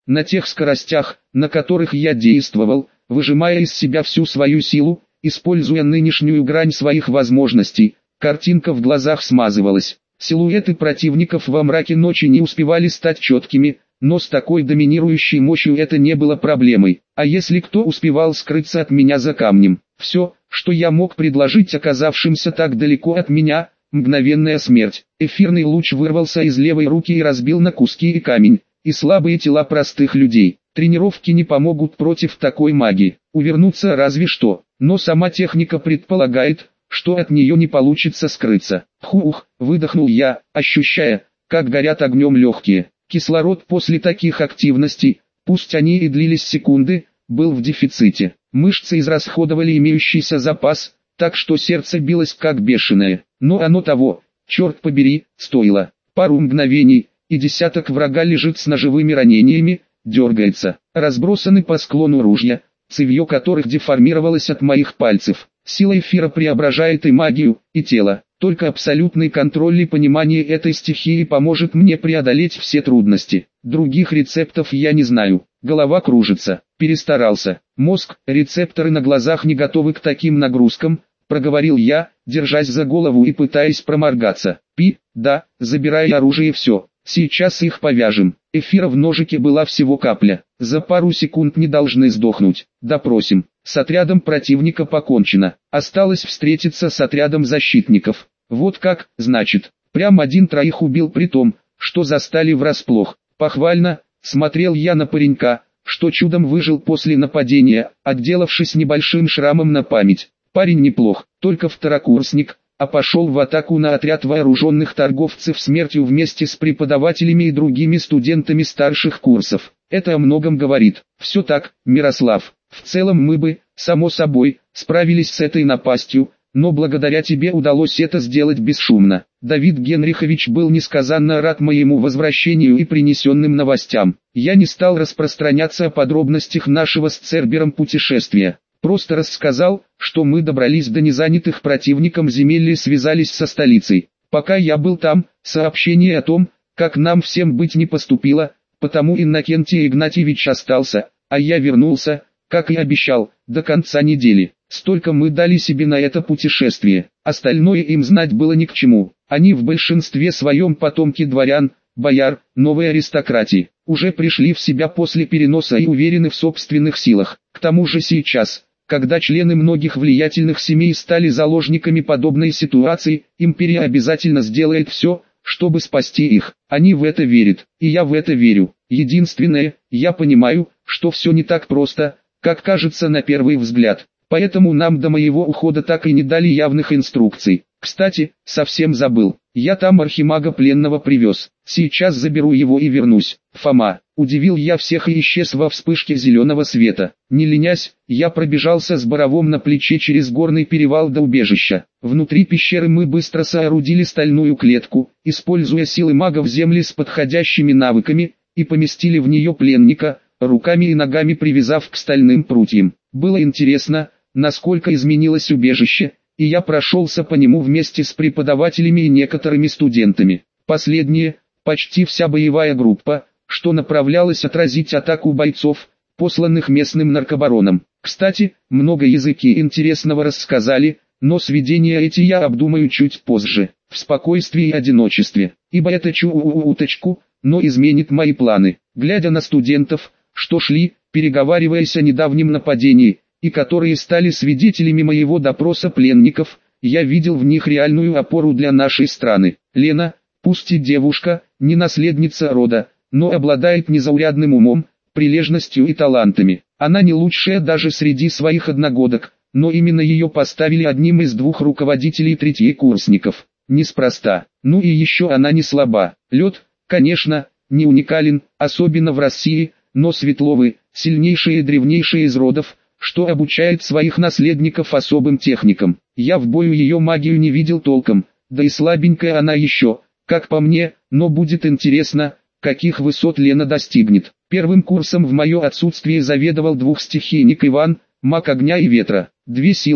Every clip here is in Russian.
на тех скоростях, на которых я действовал, выжимая из себя всю свою силу, используя нынешнюю грань своих возможностей, картинка в глазах смазывалась. Силуэты противников во мраке ночи не успевали стать четкими, но с такой доминирующей мощью это не было проблемой. А если кто успевал скрыться от меня за камнем? Все, что я мог предложить оказавшимся так далеко от меня, мгновенная смерть. Эфирный луч вырвался из левой руки и разбил на куски и камень, и слабые тела простых людей. Тренировки не помогут против такой магии. Увернуться разве что, но сама техника предполагает, что от нее не получится скрыться. Хух, выдохнул я, ощущая, как горят огнем легкие. Кислород после таких активностей, пусть они и длились секунды, был в дефиците. Мышцы израсходовали имеющийся запас, так что сердце билось как бешеное. Но оно того, черт побери, стоило. Пару мгновений, и десяток врага лежит с ножевыми ранениями, дергается. Разбросаны по склону ружья, цевье которых деформировалось от моих пальцев. Сила эфира преображает и магию, и тело. Только абсолютный контроль и понимание этой стихии поможет мне преодолеть все трудности. Других рецептов я не знаю. Голова кружится. Перестарался. Мозг, рецепторы на глазах не готовы к таким нагрузкам, проговорил я, держась за голову и пытаясь проморгаться. Да, забирай оружие и все. Сейчас их повяжем. Эфира в ножике была всего капля. За пару секунд не должны сдохнуть. Допросим. С отрядом противника покончено. Осталось встретиться с отрядом защитников. Вот как, значит. Прям один троих убил при том, что застали врасплох. Похвально, смотрел я на паренька, что чудом выжил после нападения, отделавшись небольшим шрамом на память. Парень неплох, только второкурсник, а пошел в атаку на отряд вооруженных торговцев смертью вместе с преподавателями и другими студентами старших курсов. Это о многом говорит. Все так, Мирослав. В целом мы бы, само собой, справились с этой напастью, но благодаря тебе удалось это сделать бесшумно. Давид Генрихович был несказанно рад моему возвращению и принесенным новостям. Я не стал распространяться о подробностях нашего с Цербером путешествия. Просто рассказал, что мы добрались до незанятых противником земель и связались со столицей. Пока я был там, сообщение о том, как нам всем быть не поступило, потому Иннокентий Игнатьевич остался, а я вернулся, как и обещал, до конца недели. Столько мы дали себе на это путешествие, остальное им знать было ни к чему. Они в большинстве своем потомки дворян, бояр, новой аристократии, уже пришли в себя после переноса и уверены в собственных силах. К тому же сейчас, когда члены многих влиятельных семей стали заложниками подобной ситуации, империя обязательно сделает все, чтобы спасти их. Они в это верят, и я в это верю. Единственное, я понимаю, что все не так просто, как кажется на первый взгляд. Поэтому нам до моего ухода так и не дали явных инструкций. Кстати, совсем забыл. Я там архимага пленного привез. Сейчас заберу его и вернусь. Фома, удивил я всех и исчез во вспышке зеленого света. Не ленясь, я пробежался с боровом на плече через горный перевал до убежища. Внутри пещеры мы быстро соорудили стальную клетку, используя силы магов земли с подходящими навыками, и поместили в нее пленника, руками и ногами привязав к стальным прутьям. Было интересно, насколько изменилось убежище, и я прошелся по нему вместе с преподавателями и некоторыми студентами. Последние, почти вся боевая группа, что направлялась отразить атаку бойцов, посланных местным наркобароном. Кстати, много языки интересного рассказали, но сведения эти я обдумаю чуть позже, в спокойствии и одиночестве, ибо это чуточку, но изменит мои планы. Глядя на студентов, что шли, переговариваясь о недавнем нападении, и которые стали свидетелями моего допроса пленников, я видел в них реальную опору для нашей страны. Лена, пусть и девушка, не наследница рода, но обладает незаурядным умом, прилежностью и талантами. Она не лучшая даже среди своих одногодок, но именно ее поставили одним из двух руководителей третьекурсников. Неспроста. Ну и еще она не слаба. Лед, конечно, не уникален, особенно в России, но Светловы, сильнейшие и древнейшие из родов, что обучает своих наследников особым техникам. Я в бою ее магию не видел толком, да и слабенькая она еще, как по мне, но будет интересно, каких высот Лена достигнет. Первым курсом в мое отсутствие заведовал двухстихийник Иван, маг огня и ветра. Две силы,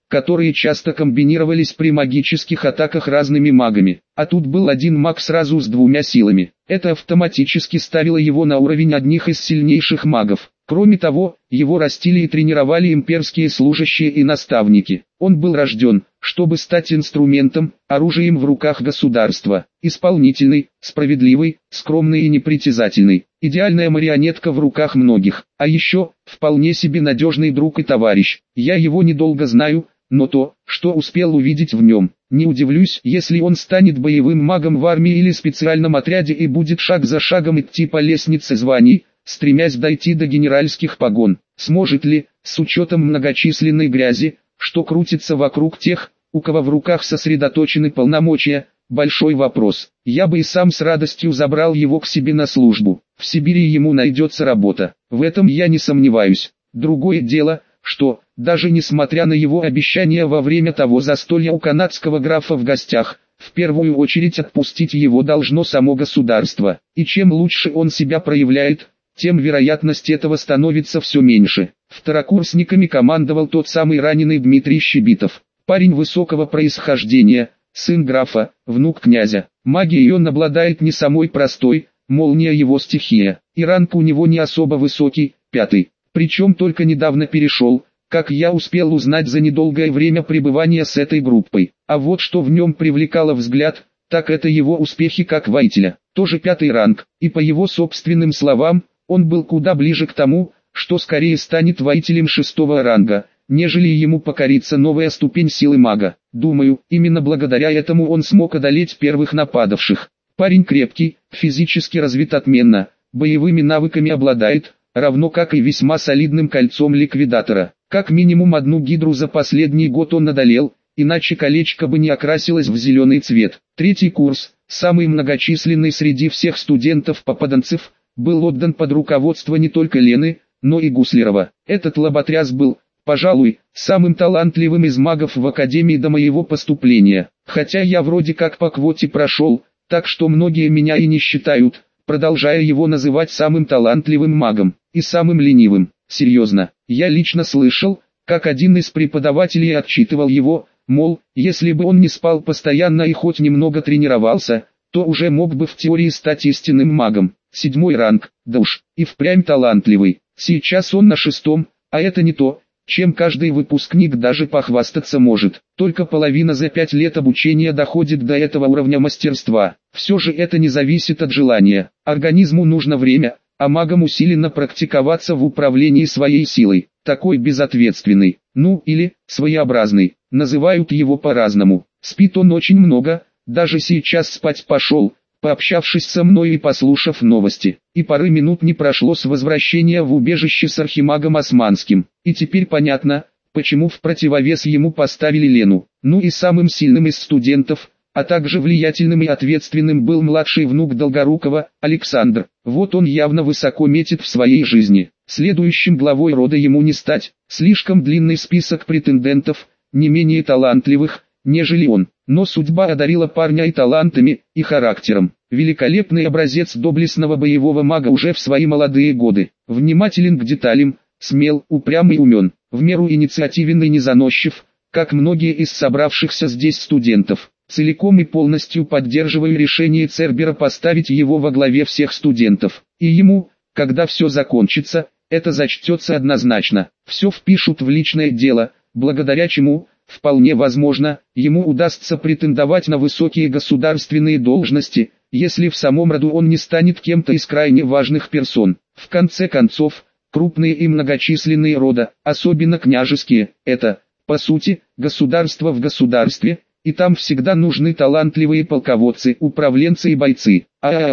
которые часто комбинировались при магических атаках разными магами. А тут был один маг сразу с двумя силами. Это автоматически ставило его на уровень одних из сильнейших магов. Кроме того, его растили и тренировали имперские служащие и наставники. Он был рожден, чтобы стать инструментом, оружием в руках государства. Исполнительный, справедливый, скромный и непритязательный. Идеальная марионетка в руках многих. А еще, вполне себе надежный друг и товарищ. Я его недолго знаю, но то, что успел увидеть в нем, не удивлюсь, если он станет боевым магом в армии или специальном отряде и будет шаг за шагом идти по лестнице званий, стремясь дойти до генеральских погон. Сможет ли, с учетом многочисленной грязи, что крутится вокруг тех, у кого в руках сосредоточены полномочия, большой вопрос. Я бы и сам с радостью забрал его к себе на службу. В Сибири ему найдется работа, в этом я не сомневаюсь. Другое дело, что, даже несмотря на его обещания во время того застолья у канадского графа в гостях, в первую очередь отпустить его должно само государство. И чем лучше он себя проявляет, тем вероятность этого становится все меньше. Второкурсниками командовал тот самый раненый Дмитрий Щебитов. Парень высокого происхождения, сын графа, внук князя. Магией он обладает не самой простой, молния его стихия. И ранг у него не особо высокий, 5. Причем только недавно перешел, как я успел узнать за недолгое время пребывания с этой группой. А вот что в нем привлекало взгляд, так это его успехи как воителя. Тоже 5 ранг, и по его собственным словам, он был куда ближе к тому, что скорее станет воителем 6 ранга, нежели ему покорится новая ступень силы мага. Думаю, именно благодаря этому он смог одолеть первых нападавших. Парень крепкий, физически развит отменно, боевыми навыками обладает, равно как и весьма солидным кольцом ликвидатора. Как минимум одну гидру за последний год он одолел, иначе колечко бы не окрасилось в зеленый цвет. 3 курс, самый многочисленный среди всех студентов-попаданцев, был отдан под руководство не только Лены, но и Гуслерова. Этот лоботряс был, пожалуй, самым талантливым из магов в академии до моего поступления. Хотя я вроде как по квоте прошел, так что многие меня и не считают, продолжая его называть самым талантливым магом и самым ленивым. Серьезно, я лично слышал, как один из преподавателей отчитывал его, мол, если бы он не спал постоянно и хоть немного тренировался, то уже мог бы в теории стать истинным магом. 7 ранг, да уж, и впрямь талантливый. Сейчас он на 6, а это не то, чем каждый выпускник даже похвастаться может. Только половина за 5 лет обучения доходит до этого уровня мастерства. Все же это не зависит от желания. Организму нужно время, а магам усиленно практиковаться в управлении своей силой. Такой безответственный, ну или своеобразный, называют его по-разному. Спит он очень много, даже сейчас спать пошел, пообщавшись со мной и послушав новости. И пары минут не прошло с возвращения в убежище с архимагом Османским. И теперь понятно, почему в противовес ему поставили Лену. Ну и самым сильным из студентов, а также влиятельным и ответственным был младший внук Долгорукова, Александр. Вот он явно высоко метит в своей жизни. Следующим главой рода ему не стать. Слишком длинный список претендентов, не менее талантливых, нежели он. Но судьба одарила парня и талантами, и характером. Великолепный образец доблестного боевого мага уже в свои молодые годы. Внимателен к деталям, смел, упрям и умен. В меру инициативен и незаносчив, как многие из собравшихся здесь студентов. Целиком и полностью поддерживаю решение Цербера поставить его во главе всех студентов. И ему, когда все закончится, это зачтется однозначно. Все впишут в личное дело, благодаря чему, вполне возможно, ему удастся претендовать на высокие государственные должности, если в самом роду он не станет кем-то из крайне важных персон. В конце концов, крупные и многочисленные рода, особенно княжеские, это, по сути, государство в государстве, и там всегда нужны талантливые полководцы, управленцы и бойцы.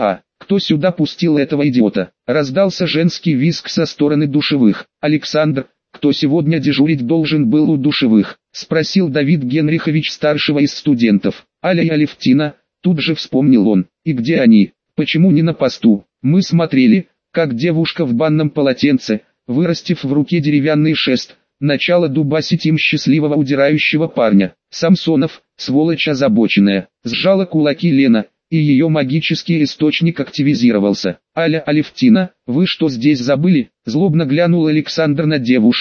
Кто сюда пустил этого идиота? Раздался женский визг со стороны душевых. Александр, кто сегодня дежурить должен был у душевых? Спросил Давид Генрихович старшего из студентов. Аля и Алевтина, тут же вспомнил он. И где они? Почему не на посту? Мы смотрели, как девушка в банном полотенце, вырастив в руке деревянный шест, начала дубасить им счастливого удирающего парня. Самсонов, сволочь озабоченная, сжала кулаки Лена, и ее магический источник активизировался. Аля, Алевтина, вы что здесь забыли? Злобно глянул Александр на девушек,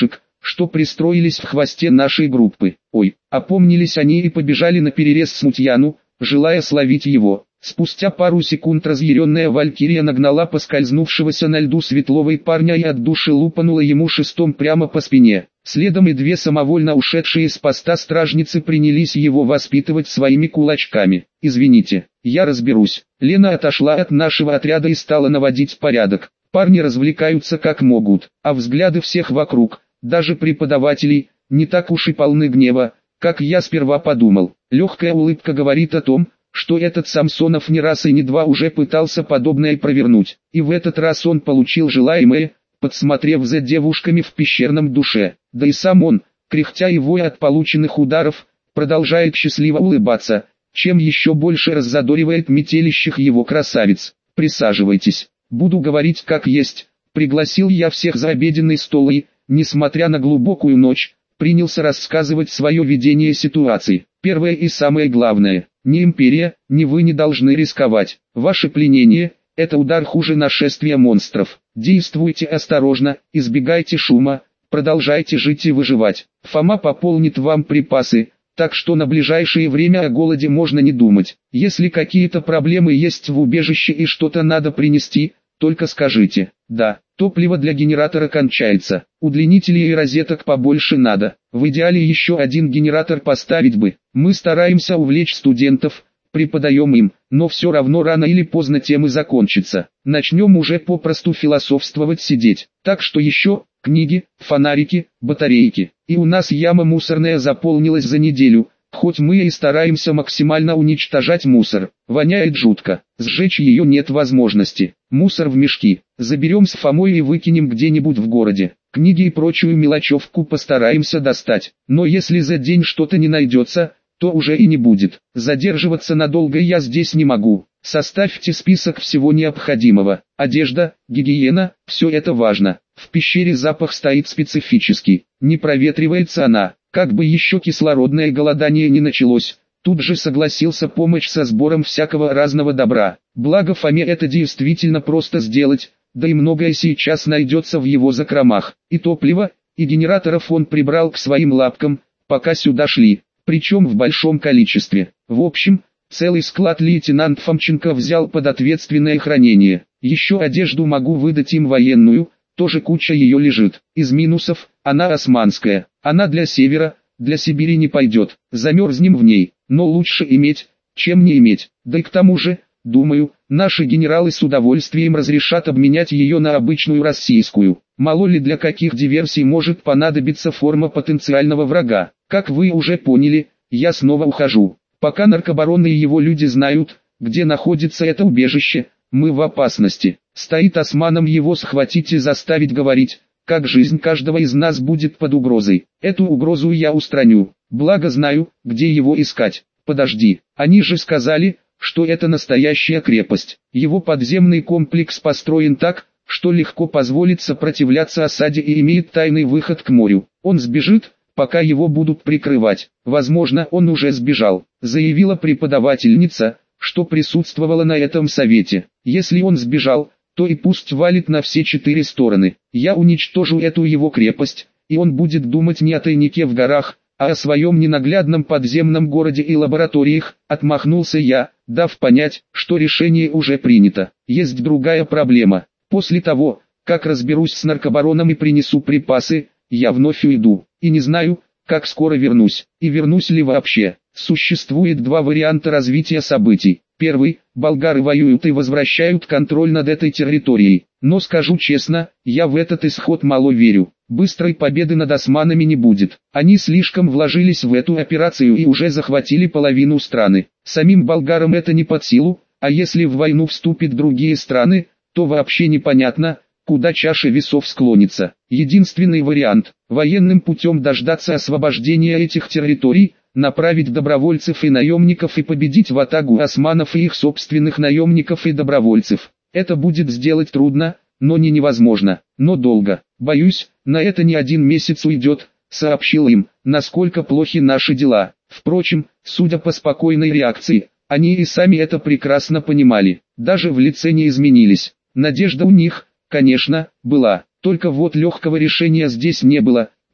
что пристроились в хвосте нашей группы. Ой, опомнились они и побежали наперерез Смутьяну, желая словить его. Спустя пару секунд разъяренная Валькирия нагнала поскользнувшегося на льду светлого парня и от души лупанула ему шестом прямо по спине. Следом и две самовольно ушедшие с поста стражницы принялись его воспитывать своими кулачками. «Извините, я разберусь». Лена отошла от нашего отряда и стала наводить порядок. Парни развлекаются как могут, а взгляды всех вокруг, даже преподавателей, не так уж и полны гнева, как я сперва подумал. Легкая улыбка говорит о том, что этот Самсонов не раз и не два уже пытался подобное провернуть, и в этот раз он получил желаемое, подсмотрев за девушками в пещерном душе. Да и сам он, кряхтя и воя от полученных ударов, продолжает счастливо улыбаться, чем еще больше раззадоривает метелищих его красавиц. «Присаживайтесь, буду говорить как есть», пригласил я всех за обеденный стол и, несмотря на глубокую ночь, принялся рассказывать свое видение ситуации. Первое и самое главное, ни империя, ни вы не должны рисковать. Ваше пленение – это удар хуже нашествия монстров. Действуйте осторожно, избегайте шума, продолжайте жить и выживать. Фома пополнит вам припасы, так что на ближайшее время о голоде можно не думать. Если какие-то проблемы есть в убежище и что-то надо принести, только скажите. Да, топливо для генератора кончается. Удлинителей и розеток побольше надо. В идеале еще один генератор поставить бы. Мы стараемся увлечь студентов, преподаем им, но все равно рано или поздно темы закончатся. Начнем уже попросту философствовать сидеть. Так что еще, книги, фонарики, батарейки. И у нас яма мусорная заполнилась за неделю. Хоть мы и стараемся максимально уничтожать мусор, воняет жутко, сжечь ее нет возможности. Мусор в мешки, заберем с Фомой и выкинем где-нибудь в городе. Книги и прочую мелочевку постараемся достать, но если за день что-то не найдется, то уже и не будет. Задерживаться надолго я здесь не могу. Составьте список всего необходимого. Одежда, гигиена, все это важно. В пещере запах стоит специфический, не проветривается она. Как бы еще кислородное голодание не началось, тут же согласился помочь со сбором всякого разного добра. Благо Фоме это действительно просто сделать, да и многое сейчас найдется в его закромах. И топливо, и генераторов он прибрал к своим лапкам, пока сюда шли, причем в большом количестве. В общем, целый склад лейтенант Фомченко взял под ответственное хранение. Еще одежду могу выдать им военную, тоже куча ее лежит. Из минусов, она османская, она для севера, для Сибири не пойдет, замерзнем в ней, но лучше иметь, чем не иметь. Да и к тому же, думаю, наши генералы с удовольствием разрешат обменять ее на обычную российскую. Мало ли для каких диверсий может понадобиться форма потенциального врага. Как вы уже поняли, я снова ухожу. Пока наркобарон и его люди знают, где находится это убежище, мы в опасности. Стоит османом его схватить и заставить говорить, как жизнь каждого из нас будет под угрозой. Эту угрозу я устраню, благо знаю, где его искать. Подожди, они же сказали, что это настоящая крепость. Его подземный комплекс построен так, что легко позволит сопротивляться осаде и имеет тайный выход к морю. Он сбежит, пока его будут прикрывать. Возможно, он уже сбежал, заявила преподавательница, что присутствовала на этом совете. Если он сбежал, то и пусть валит на все 4 стороны. Я уничтожу эту его крепость, и он будет думать не о тайнике в горах, а о своем ненаглядном подземном городе и лабораториях, отмахнулся я, дав понять, что решение уже принято. Есть другая проблема. После того, как разберусь с наркобароном и принесу припасы, я вновь уйду, и не знаю, как скоро вернусь, и вернусь ли вообще. Существует два варианта развития событий. Первый, болгары воюют и возвращают контроль над этой территорией. Но скажу честно, я в этот исход мало верю. Быстрой победы над османами не будет. Они слишком вложились в эту операцию и уже захватили половину страны. Самим болгарам это не под силу, а если в войну вступят другие страны, то вообще непонятно, куда чаша весов склонится. Единственный вариант – военным путем дождаться освобождения этих территорий, направить добровольцев и наемников и победить ватагу османов и их собственных наемников и добровольцев. Это будет сделать трудно, но не невозможно, но долго. Боюсь, на это не 1 месяц уйдет, сообщил им, насколько плохи наши дела. Впрочем, судя по спокойной реакции, они и сами это прекрасно понимали, даже в лице не изменились. Надежда у них, конечно, была, только вот легкого решения здесь не было,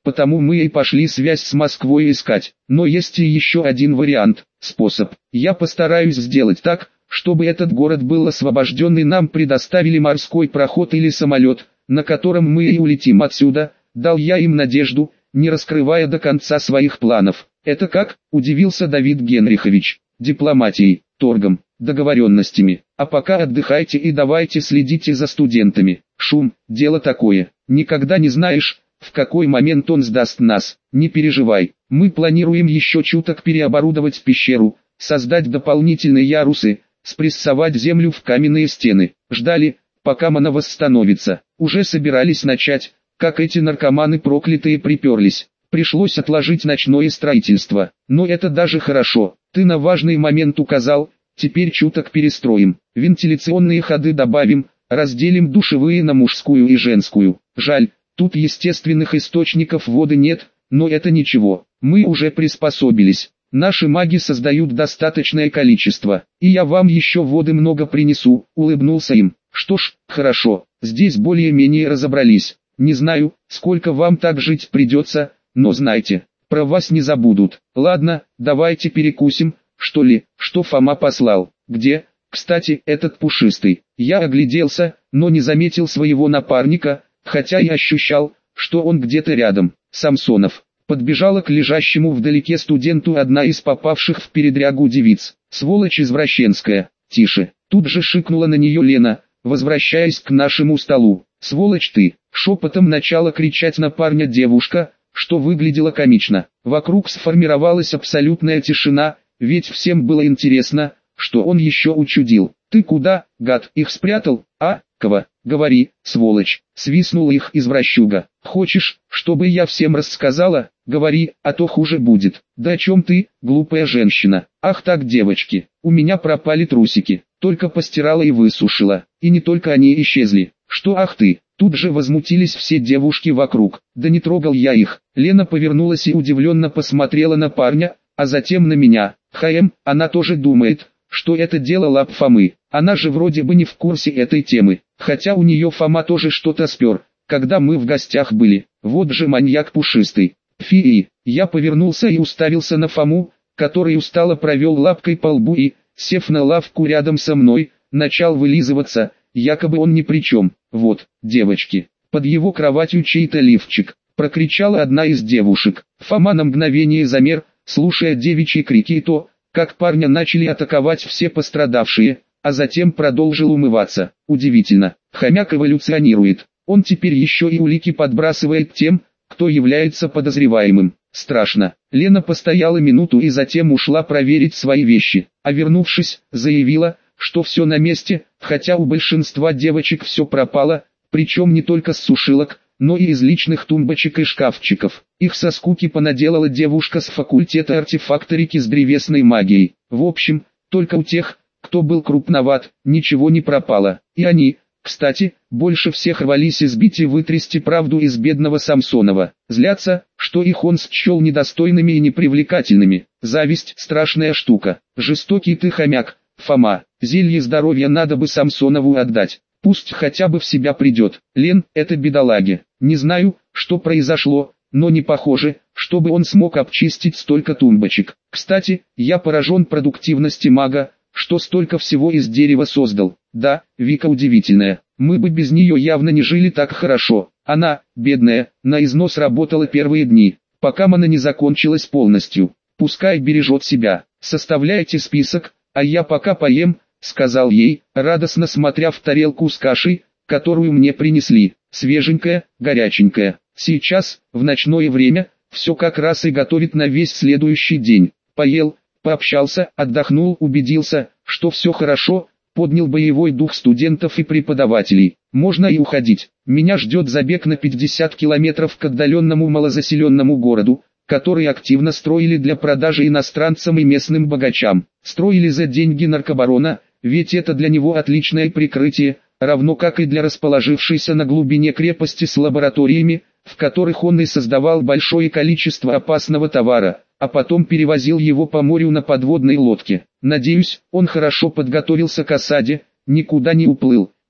потому мы и пошли связь с Москвой искать. Но есть и еще один вариант, способ. Я постараюсь сделать так, чтобы этот город был освобожден и нам предоставили морской проход или самолет, на котором мы и улетим отсюда. Дал я им надежду, не раскрывая до конца своих планов. Это как? Удивился Давид Генрихович. Дипломатией, торгом, договоренностями. А пока отдыхайте и давайте следите за студентами. Шум, дело такое. Никогда не знаешь, в какой момент он сдаст нас. Не переживай, мы планируем еще чуток переоборудовать пещеру, создать дополнительные ярусы, спрессовать землю в каменные стены. Ждали, пока она восстановится. Уже собирались начать, как эти наркоманы проклятые приперлись. Пришлось отложить ночное строительство. Но это даже хорошо. Ты на важный момент указал, теперь чуток перестроим. Вентиляционные ходы добавим, разделим душевые на мужскую и женскую. Жаль, тут естественных источников воды нет, но это ничего. Мы уже приспособились. Наши маги создают достаточное количество, и я вам еще воды много принесу, улыбнулся им. Что ж, хорошо, здесь более-менее разобрались. Не знаю, сколько вам так жить придется, но знайте, про вас не забудут. Ладно, давайте перекусим, что ли, что Фома послал. Где, кстати, этот пушистый? Я огляделся, но не заметил своего напарника, хотя и ощущал, что он где-то рядом. Самсонов. Подбежала к лежащему вдалеке студенту одна из попавших в передрягу девиц. Сволочь извращенская. Тише. Тут же шикнула на нее Лена, возвращаясь к нашему столу. Сволочь ты. Шепотом начала кричать на парня девушка, что выглядело комично. Вокруг сформировалась абсолютная тишина, ведь всем было интересно, что он еще учудил. Ты куда, гад, их спрятал, а, кого? Говори, сволочь, свистнул их извращуга. Хочешь, чтобы я всем рассказала? Говори, а то хуже будет. Да о чем ты, глупая женщина? Ах так, девочки, у меня пропали трусики, только постирала и высушила, и не только они исчезли. Что ах ты? Тут же возмутились все девушки вокруг. Да не трогал я их. Лена повернулась и удивленно посмотрела на парня, а затем на меня. Она тоже думает, что это дело лап Фомы. Она же вроде бы не в курсе этой темы. Хотя у нее Фома тоже что-то спер, когда мы в гостях были. Вот же маньяк пушистый. Фи. Я повернулся и уставился на Фому, который устало провел лапкой по лбу и, сев на лавку рядом со мной, начал вылизываться, якобы он ни при чем. Вот, девочки, под его кроватью чей-то лифчик, прокричала одна из девушек. Фома на мгновение замер, слушая девичьи крики и то, как парня начали атаковать все пострадавшие, а затем продолжил умываться. Удивительно, хомяк эволюционирует, он теперь еще и улики подбрасывает тем, кто является подозреваемым. Страшно. Лена постояла минуту и затем ушла проверить свои вещи, а вернувшись, заявила, что все на месте, хотя у большинства девочек все пропало, причем не только с сушилок, но и из личных тумбочек и шкафчиков. Их со скуки понаделала девушка с факультета артефакторики с древесной магией. В общем, только у тех, кто был крупноват, ничего не пропало. И они, кстати, больше всех рвались избить и вытрясти правду из бедного Самсонова. Злятся, что их он счел недостойными и непривлекательными. Зависть – страшная штука. Жестокий ты хомяк, Фома. Зелье здоровья надо бы Самсонову отдать. Пусть хотя бы в себя придет. Лен, это бедолаги. Не знаю, что произошло, но не похоже, чтобы он смог обчистить столько тумбочек. Кстати, я поражен продуктивности мага, что столько всего из дерева создал. Да, Вика удивительная. Мы бы без нее явно не жили так хорошо. Она, бедная, на износ работала первые дни, пока мана не закончилась полностью. Пускай бережет себя. Составляйте список, а я пока поем, сказал ей, радостно смотря в тарелку с кашей, которую мне принесли. Свеженькая, горяченькая. Сейчас, в ночное время, все как раз и готовит на весь следующий день. Поел, пообщался, отдохнул, убедился, что все хорошо, поднял боевой дух студентов и преподавателей. Можно и уходить. Меня ждет забег на 50 километров к отдаленному малозаселенному городу, который активно строили для продажи иностранцам и местным богачам. Строили за деньги наркобарона, ведь это для него отличное прикрытие, равно как и для расположившейся на глубине крепости с лабораториями, в которых он и создавал большое количество опасного товара, а потом перевозил его по морю на подводной лодке. Надеюсь, он хорошо подготовился к осаде, никуда не уплыл,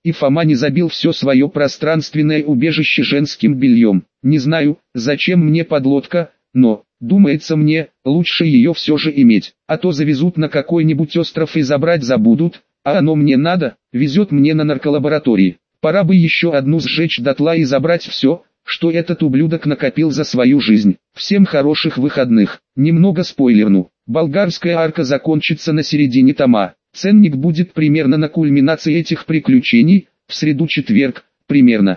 и Фома не забил все свое пространственное убежище женским бельем. Не знаю, зачем мне подлодка, но, думается мне, лучше ее все же иметь, а то завезут на какой-нибудь остров и забрать забудут, а оно мне надо, везет мне на нарколаборатории. Пора бы еще одну сжечь дотла и забрать все, что этот ублюдок накопил за свою жизнь. Всем хороших выходных. Немного спойлерну. Болгарская арка закончится на середине тома. Ценник будет примерно на кульминации этих приключений, в среду-четверг, примерно.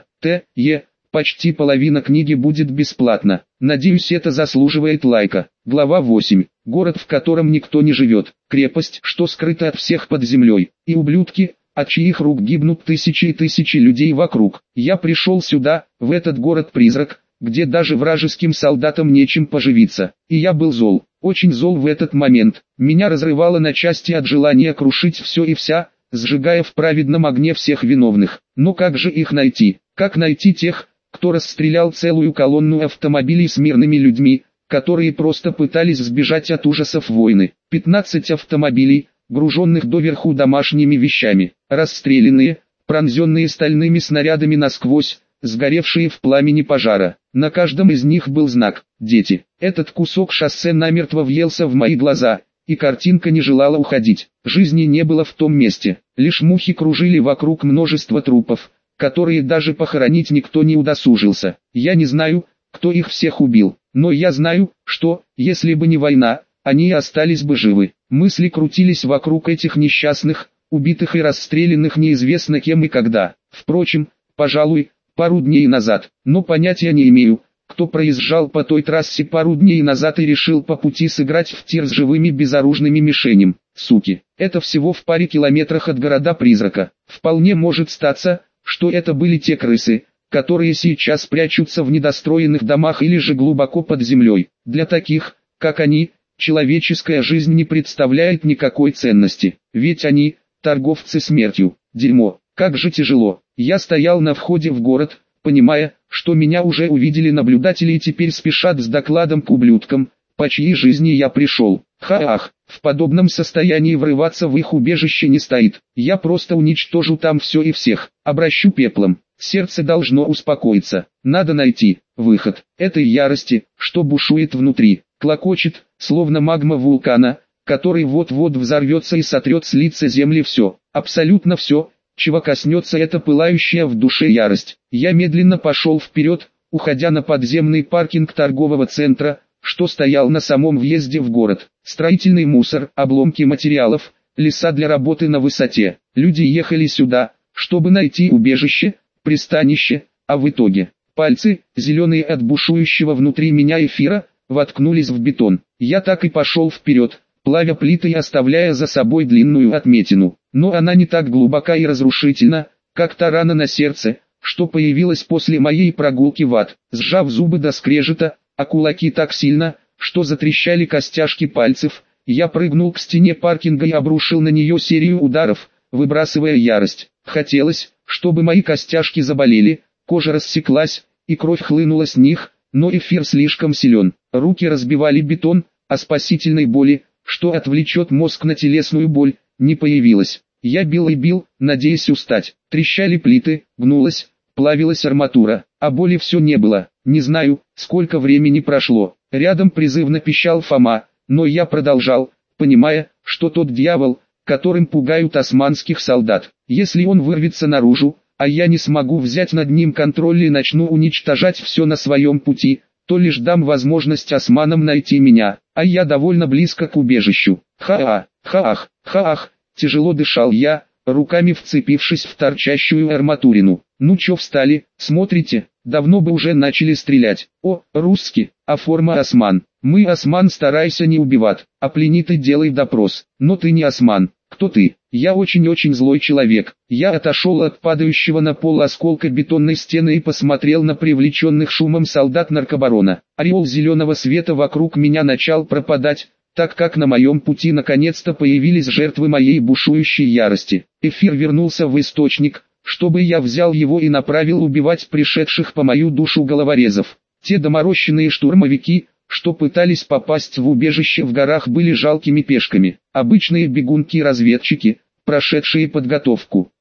Почти половина книги будет бесплатно. Надеюсь, это заслуживает лайка. Глава 8. Город, в котором никто не живет. Крепость, что скрыта от всех под землей. И ублюдки, от чьих рук гибнут тысячи и тысячи людей вокруг. Я пришел сюда, в этот город-призрак, где даже вражеским солдатам нечем поживиться. И я был зол, очень зол в этот момент. Меня разрывало на части от желания крушить все и вся, сжигая в праведном огне всех виновных. Но как же их найти? Как найти тех, кто расстрелял целую колонну автомобилей с мирными людьми, которые просто пытались сбежать от ужасов войны? 15 автомобилей, груженных доверху домашними вещами, расстрелянные, пронзенные стальными снарядами насквозь, сгоревшие в пламени пожара. На каждом из них был знак «Дети». Этот кусок шоссе намертво въелся в мои глаза, и картинка не желала уходить. Жизни не было в том месте, лишь мухи кружили вокруг множества трупов, которые даже похоронить никто не удосужился. Я не знаю, кто их всех убил, но я знаю, что, если бы не война, они остались бы живы. Мысли крутились вокруг этих несчастных, убитых и расстрелянных неизвестно кем и когда. Впрочем, пожалуй, пару дней назад, но понятия не имею, кто проезжал по той трассе пару дней назад и решил по пути сыграть в тир с живыми безоружными мишеням. Суки, это всего в паре километрах от города-призрака. Вполне может статься, что это были те крысы, которые сейчас прячутся в недостроенных домах или же глубоко под землей. Для таких, как они, человеческая жизнь не представляет никакой ценности, ведь они – торговцы смертью. Дерьмо, как же тяжело. Я стоял на входе в город, понимая, что меня уже увидели наблюдатели и теперь спешат с докладом к ублюдкам, по чьей жизни я пришел. Ха-ах, в подобном состоянии врываться в их убежище не стоит. Я просто уничтожу там все и всех, обращу пеплом. Сердце должно успокоиться. Надо найти выход этой ярости, что бушует внутри, клокочет, словно магма вулкана, который вот-вот взорвется и сотрет с лица земли все, абсолютно все, чего коснется эта пылающая в душе ярость. Я медленно пошел вперед, уходя на подземный паркинг торгового центра, что стоял на самом въезде в город. Строительный мусор, обломки материалов, леса для работы на высоте. Люди ехали сюда, чтобы найти убежище, пристанище, а в итоге пальцы, зеленые от бушующего внутри меня эфира, воткнулись в бетон. Я так и пошел вперед, плавя плиты и оставляя за собой длинную отметину. Но она не так глубока и разрушительна, как та рана на сердце, что появилась после моей прогулки в ад. Сжав зубы до скрежета, а кулаки так сильно, что затрещали костяшки пальцев, я прыгнул к стене паркинга и обрушил на нее серию ударов, выбрасывая ярость. Хотелось, чтобы мои костяшки заболели, кожа рассеклась, и кровь хлынула с них, но эфир слишком силен. Руки разбивали бетон, а спасительной боли, что отвлечет мозг на телесную боль, не появилось. Я бил и бил, надеясь устать. Трещали плиты, гнулась, плавилась арматура, а боли все не было. Не знаю, сколько времени прошло. Рядом призывно пищал Фома, но я продолжал, понимая, что тот дьявол, которым пугают османских солдат, если он вырвется наружу, а я не смогу взять над ним контроль и начну уничтожать все на своем пути, то лишь дам возможность османам найти меня, а я довольно близко к убежищу. Ха-ах, ха-ах, ха-ах, тяжело дышал я, руками вцепившись в торчащую арматурину. Ну чё встали, смотрите, давно бы уже начали стрелять. О, русский, а форма осман. Мы осман, старайся не убивать, а пленит и делай допрос. Но ты не осман. Кто ты? Я очень-очень злой человек. Я отошел от падающего на пол осколка бетонной стены и посмотрел на привлеченных шумом солдат наркобарона. Ореол зеленого света вокруг меня начал пропадать, так как на моем пути наконец-то появились жертвы моей бушующей ярости. Эфир вернулся в источник, чтобы я взял его и направил убивать пришедших по мою душу головорезов. Те доморощенные штурмовики, что пытались попасть в убежище в горах, были жалкими пешками. Обычные бегунки-разведчики, прошедшие подготовку.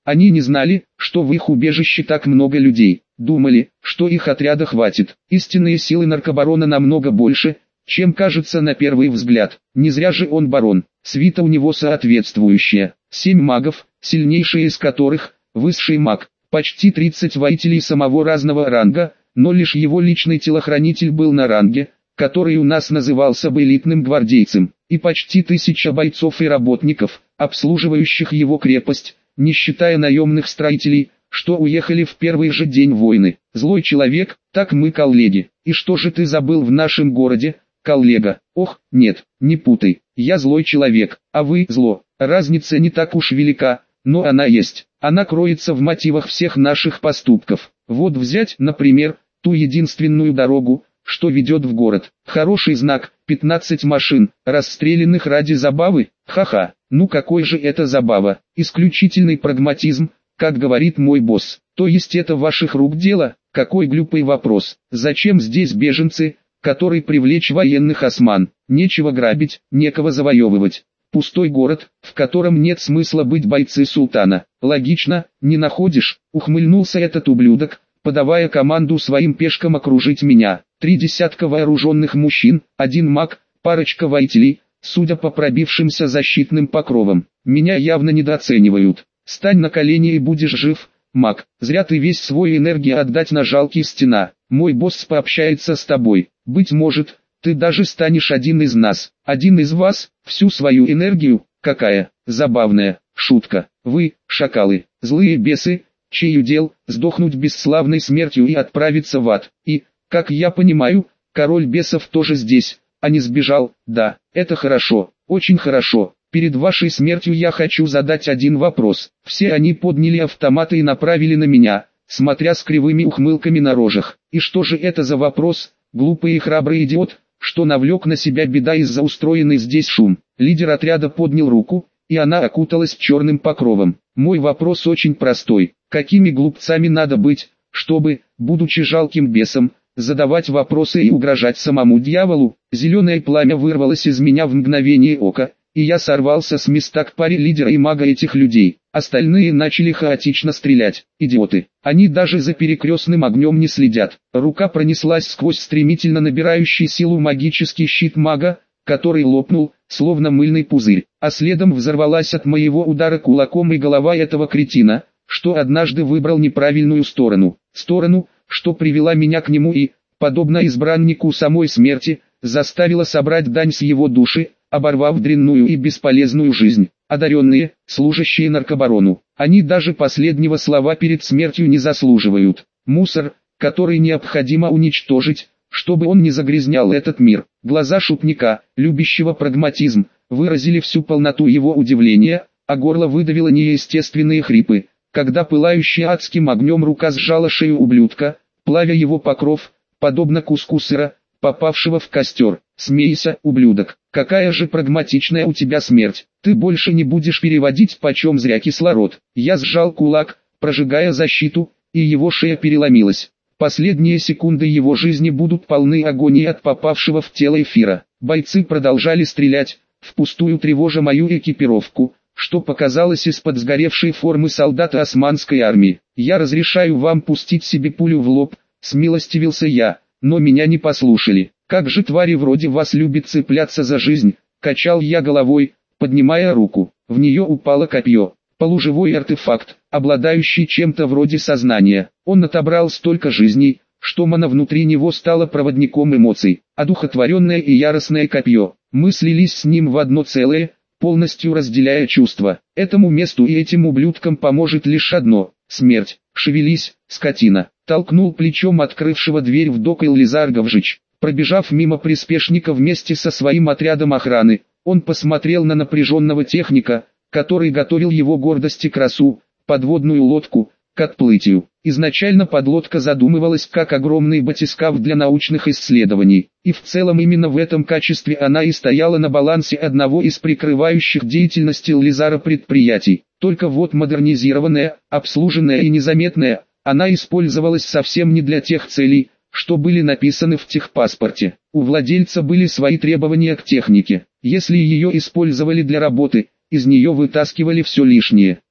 Они не знали, что в их убежище так много людей. Думали, что их отряда хватит. Истинные силы наркобарона намного больше, чем кажется на первый взгляд. Не зря же он барон. Свита у него соответствующая. 7 магов, сильнейший из которых – высший маг. Почти 30 воителей самого разного ранга, но лишь его личный телохранитель был на ранге, который у нас назывался бы элитным гвардейцем. И почти 1000 бойцов и работников, обслуживающих его крепость, не считая наемных строителей, что уехали в первый же день войны. Злой человек, так мы коллеги. И что же ты забыл в нашем городе, коллега? Ох, нет, не путай. Я злой человек, а вы зло. Разница не так уж велика, но она есть. Она кроется в мотивах всех наших поступков. Вот взять, например, ту единственную дорогу, что ведет в город. Хороший знак, 15 машин, расстрелянных ради забавы? Ха-ха, ну какой же это забава? Исключительный прагматизм, как говорит мой босс. То есть это ваших рук дело? Какой глупый вопрос. Зачем здесь беженцы, которые привлечь военных осман? Нечего грабить, некого завоевывать. Пустой город, в котором нет смысла быть бойцы султана. Логично, не находишь? Ухмыльнулся этот ублюдок, подавая команду своим пешкам окружить меня. 3 десятка вооруженных мужчин, 1 маг, парочка воителей, судя по пробившимся защитным покровам. Меня явно недооценивают. Стань на колени и будешь жив, маг. Зря ты весь свой энергию отдать на жалкие стена. Мой босс пообщается с тобой. Быть может, ты даже станешь один из нас. Один из вас, всю свою энергию. Какая забавная шутка. Вы, шакалы, злые бесы, чей удел сдохнуть бесславной смертью и отправиться в ад. И, как я понимаю, король бесов тоже здесь, а не сбежал. Да, это хорошо, очень хорошо. Перед вашей смертью я хочу задать один вопрос. Все они подняли автоматы и направили на меня, смотря с кривыми ухмылками на рожах. И что же это за вопрос, глупый и храбрый идиот, что навлек на себя беда из-за устроенный здесь шум? Лидер отряда поднял руку, и она окуталась черным покровом. Мой вопрос очень простой. Какими глупцами надо быть, чтобы, будучи жалким бесом, задавать вопросы и угрожать самому дьяволу? Зеленое пламя вырвалось из меня в мгновение ока, и я сорвался с места к паре лидера и мага этих людей. Остальные начали хаотично стрелять. Идиоты. Они даже за перекрестным огнем не следят. Рука пронеслась сквозь стремительно набирающий силу магический щит мага, который лопнул, словно мыльный пузырь, а следом взорвалась от моего удара кулаком и голова этого кретина, что однажды выбрал неправильную сторону. Сторону, что привела меня к нему и, подобно избраннику самой смерти, заставила собрать дань с его души, оборвав дрянную и бесполезную жизнь. Одаренные, служащие наркобарону, они даже последнего слова перед смертью не заслуживают. Мусор, который необходимо уничтожить, чтобы он не загрязнял этот мир. Глаза шутника, любящего прагматизм, выразили всю полноту его удивления, а горло выдавило неестественные хрипы, когда пылающая адским огнем рука сжала шею ублюдка, плавя его покров, подобно куску сыра, попавшего в костер. «Смейся, ублюдок, какая же прагматичная у тебя смерть, ты больше не будешь переводить почем зря кислород». Я сжал кулак, прожигая защиту, и его шея переломилась. Последние секунды его жизни будут полны агонии от попавшего в тело эфира. Бойцы продолжали стрелять, впустую тревожа мою экипировку, что показалось из-под сгоревшей формы солдата османской армии. «Я разрешаю вам пустить себе пулю в лоб», — смилостивился я, но меня не послушали. «Как же твари вроде вас любят цепляться за жизнь», — качал я головой, поднимая руку. В нее упало копье. Полуживой артефакт, обладающий чем-то вроде сознания. Он отобрал столько жизней, что мана внутри него стала проводником эмоций. Одухотворенное и яростное копье. Мы слились с ним в одно целое, полностью разделяя чувства. Этому месту и этим ублюдкам поможет лишь одно — смерть. «Шевелись, скотина!» Толкнул плечом открывшего дверь в док Иллизар Гавжич. Пробежав мимо приспешника вместе со своим отрядом охраны, он посмотрел на напряженного техника, который готовил его гордость и красу, подводную лодку, к отплытию. Изначально подлодка задумывалась как огромный батискаф для научных исследований, и в целом именно в этом качестве она и стояла на балансе одного из прикрывающих деятельность Иллизара предприятий. Только вот модернизированная, обслуженная и незаметная, она использовалась совсем не для тех целей, что были написаны в техпаспорте. У владельца были свои требования к технике. Если ее использовали для работы, из нее вытаскивали все лишнее.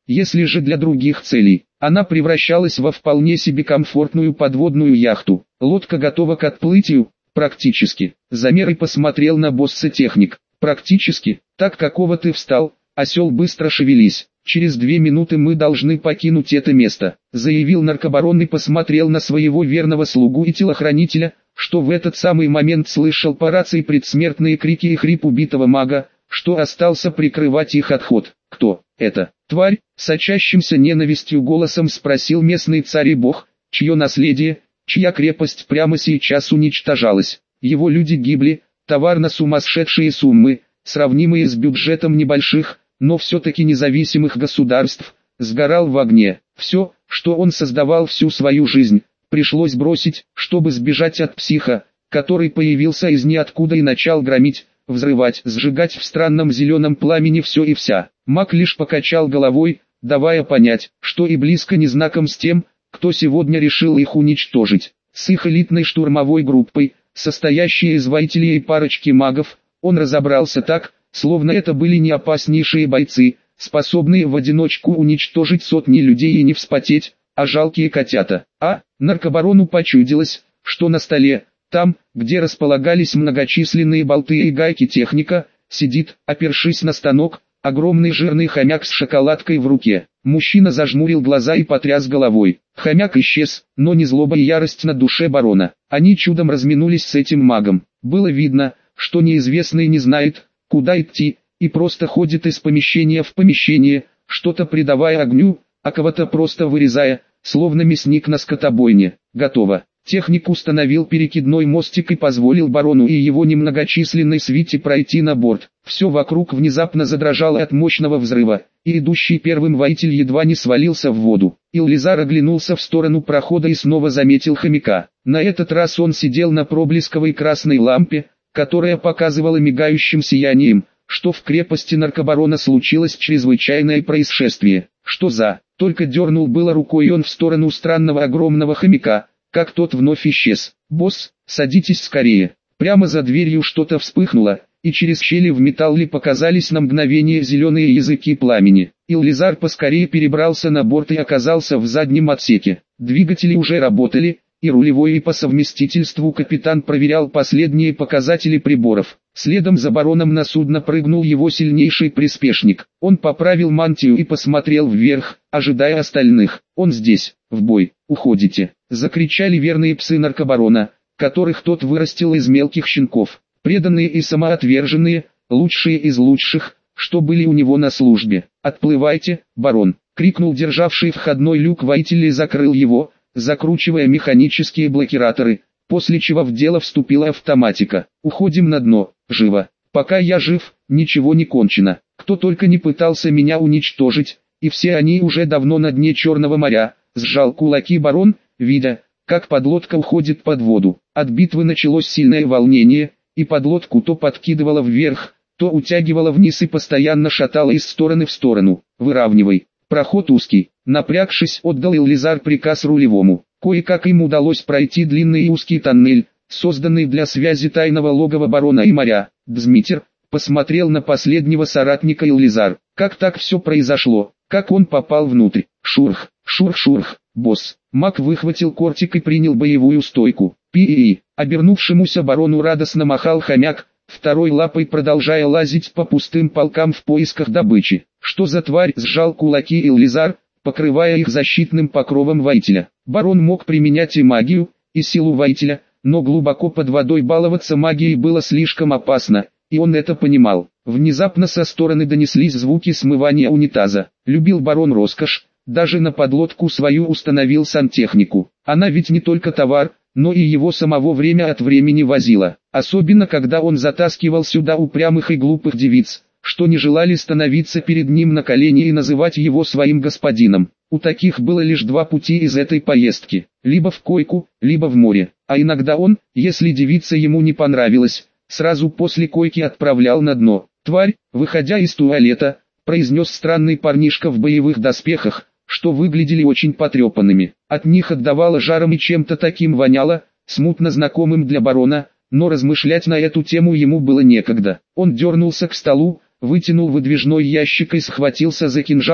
Если же для других целей, она превращалась во вполне себе комфортную подводную яхту. Лодка готова к отплытию? Практически. Замер и посмотрел на босса техник. Практически. Так какого ты встал, осел, быстро шевелись. Через 2 минуты мы должны покинуть это место, заявил наркобарон и посмотрел на своего верного слугу и телохранителя, что в этот самый момент слышал по рации предсмертные крики и хрип убитого мага, что остался прикрывать их отход. Кто это? Тварь, сочащимся ненавистью голосом спросил местный царь и бог, чье наследие, чья крепость прямо сейчас уничтожалась. Его люди гибли, товар на сумасшедшие суммы, сравнимые с бюджетом небольших, но все-таки независимых государств, сгорал в огне. Все, что он создавал всю свою жизнь, пришлось бросить, чтобы сбежать от психа, который появился из ниоткуда и начал громить, взрывать, сжигать в странном зеленом пламени все и вся. Маг лишь покачал головой, давая понять, что и близко не знаком с тем, кто сегодня решил их уничтожить. С их элитной штурмовой группой, состоящей из воителей и парочки магов, он разобрался так, словно это были не опаснейшие бойцы, способные в одиночку уничтожить сотни людей и не вспотеть, а жалкие котята. Наркобарону почудилось, что на столе, там, где располагались многочисленные болты и гайки техника, сидит, опершись на станок, огромный жирный хомяк с шоколадкой в руке. Мужчина зажмурил глаза и потряс головой. Хомяк исчез, но не злоба и ярость на душе барона. Они чудом разминулись с этим магом. Было видно, что неизвестный не знает, куда идти, и просто ходит из помещения в помещение, что-то придавая огню, а кого-то просто вырезая, словно мясник на скотобойне. Готово. Техник установил перекидной мостик и позволил барону и его немногочисленной свите пройти на борт. Все вокруг внезапно задрожало от мощного взрыва, и идущий первым воитель едва не свалился в воду. Иллизар оглянулся в сторону прохода и снова заметил хомяка. На этот раз он сидел на проблесковой красной лампе, которая показывала мигающим сиянием, что в крепости наркобарона случилось чрезвычайное происшествие. Что за? Только дернул было рукой он в сторону странного огромного хомяка, как тот вновь исчез. «Босс, садитесь скорее». Прямо за дверью что-то вспыхнуло, и через щели в металле показались на мгновение зеленые языки пламени. Иллизар поскорее перебрался на борт и оказался в заднем отсеке. Двигатели уже работали, и рулевой и по совместительству капитан проверял последние показатели приборов. Следом за бароном на судно прыгнул его сильнейший приспешник. Он поправил мантию и посмотрел вверх, ожидая остальных. «Он здесь, в бой, уходите!» — закричали верные псы наркобарона, которых тот вырастил из мелких щенков. Преданные и самоотверженные, лучшие из лучших, что были у него на службе. «Отплывайте, барон!» — крикнул державший входной люк воитель и закрыл его, закручивая механические блокираторы, после чего в дело вступила автоматика. «Уходим на дно, живо. Пока я жив, ничего не кончено. Кто только не пытался меня уничтожить, и все они уже давно на дне Черного моря», — сжал кулаки барон, видя, как подлодка уходит под воду. От битвы началось сильное волнение, и подлодку то подкидывало вверх, то утягивало вниз и постоянно шатало из стороны в сторону. «Выравнивай. Проход узкий». Напрягшись, отдал Иллизар приказ рулевому. Кое-как им удалось пройти длинный и узкий тоннель, созданный для связи тайного логова барона и моря. Дзмитер посмотрел на последнего соратника Иллизар. Как так все произошло? Как он попал внутрь? Шурх, шурх, босс. Маг выхватил кортик и принял боевую стойку. Пи-и-и. Обернувшемуся барону радостно махал хомяк, второй лапой продолжая лазить по пустым полкам в поисках добычи. «Что за тварь?» — сжал кулаки Иллизар, покрывая их защитным покровом воителя. Барон мог применять и магию, и силу воителя, но глубоко под водой баловаться магией было слишком опасно, и он это понимал. Внезапно со стороны донеслись звуки смывания унитаза. Любил барон роскошь, даже на подлодку свою установил сантехнику. Она ведь не только товар, но и его самого время от времени возила. Особенно когда он затаскивал сюда упрямых и глупых девиц, что не желали становиться перед ним на колени и называть его своим господином. У таких было лишь два пути из этой поездки: либо в койку, либо в море. А иногда он, если девица ему не понравилась, сразу после койки отправлял на дно. «Тварь», выходя из туалета, произнес странный парнишка в боевых доспехах, что выглядели очень потрепанными. От них отдавало жаром и чем-то таким воняло, смутно знакомым для барона, но размышлять на эту тему ему было некогда. Он дернулся к столу, вытянул выдвижной ящик и схватился за кинжал,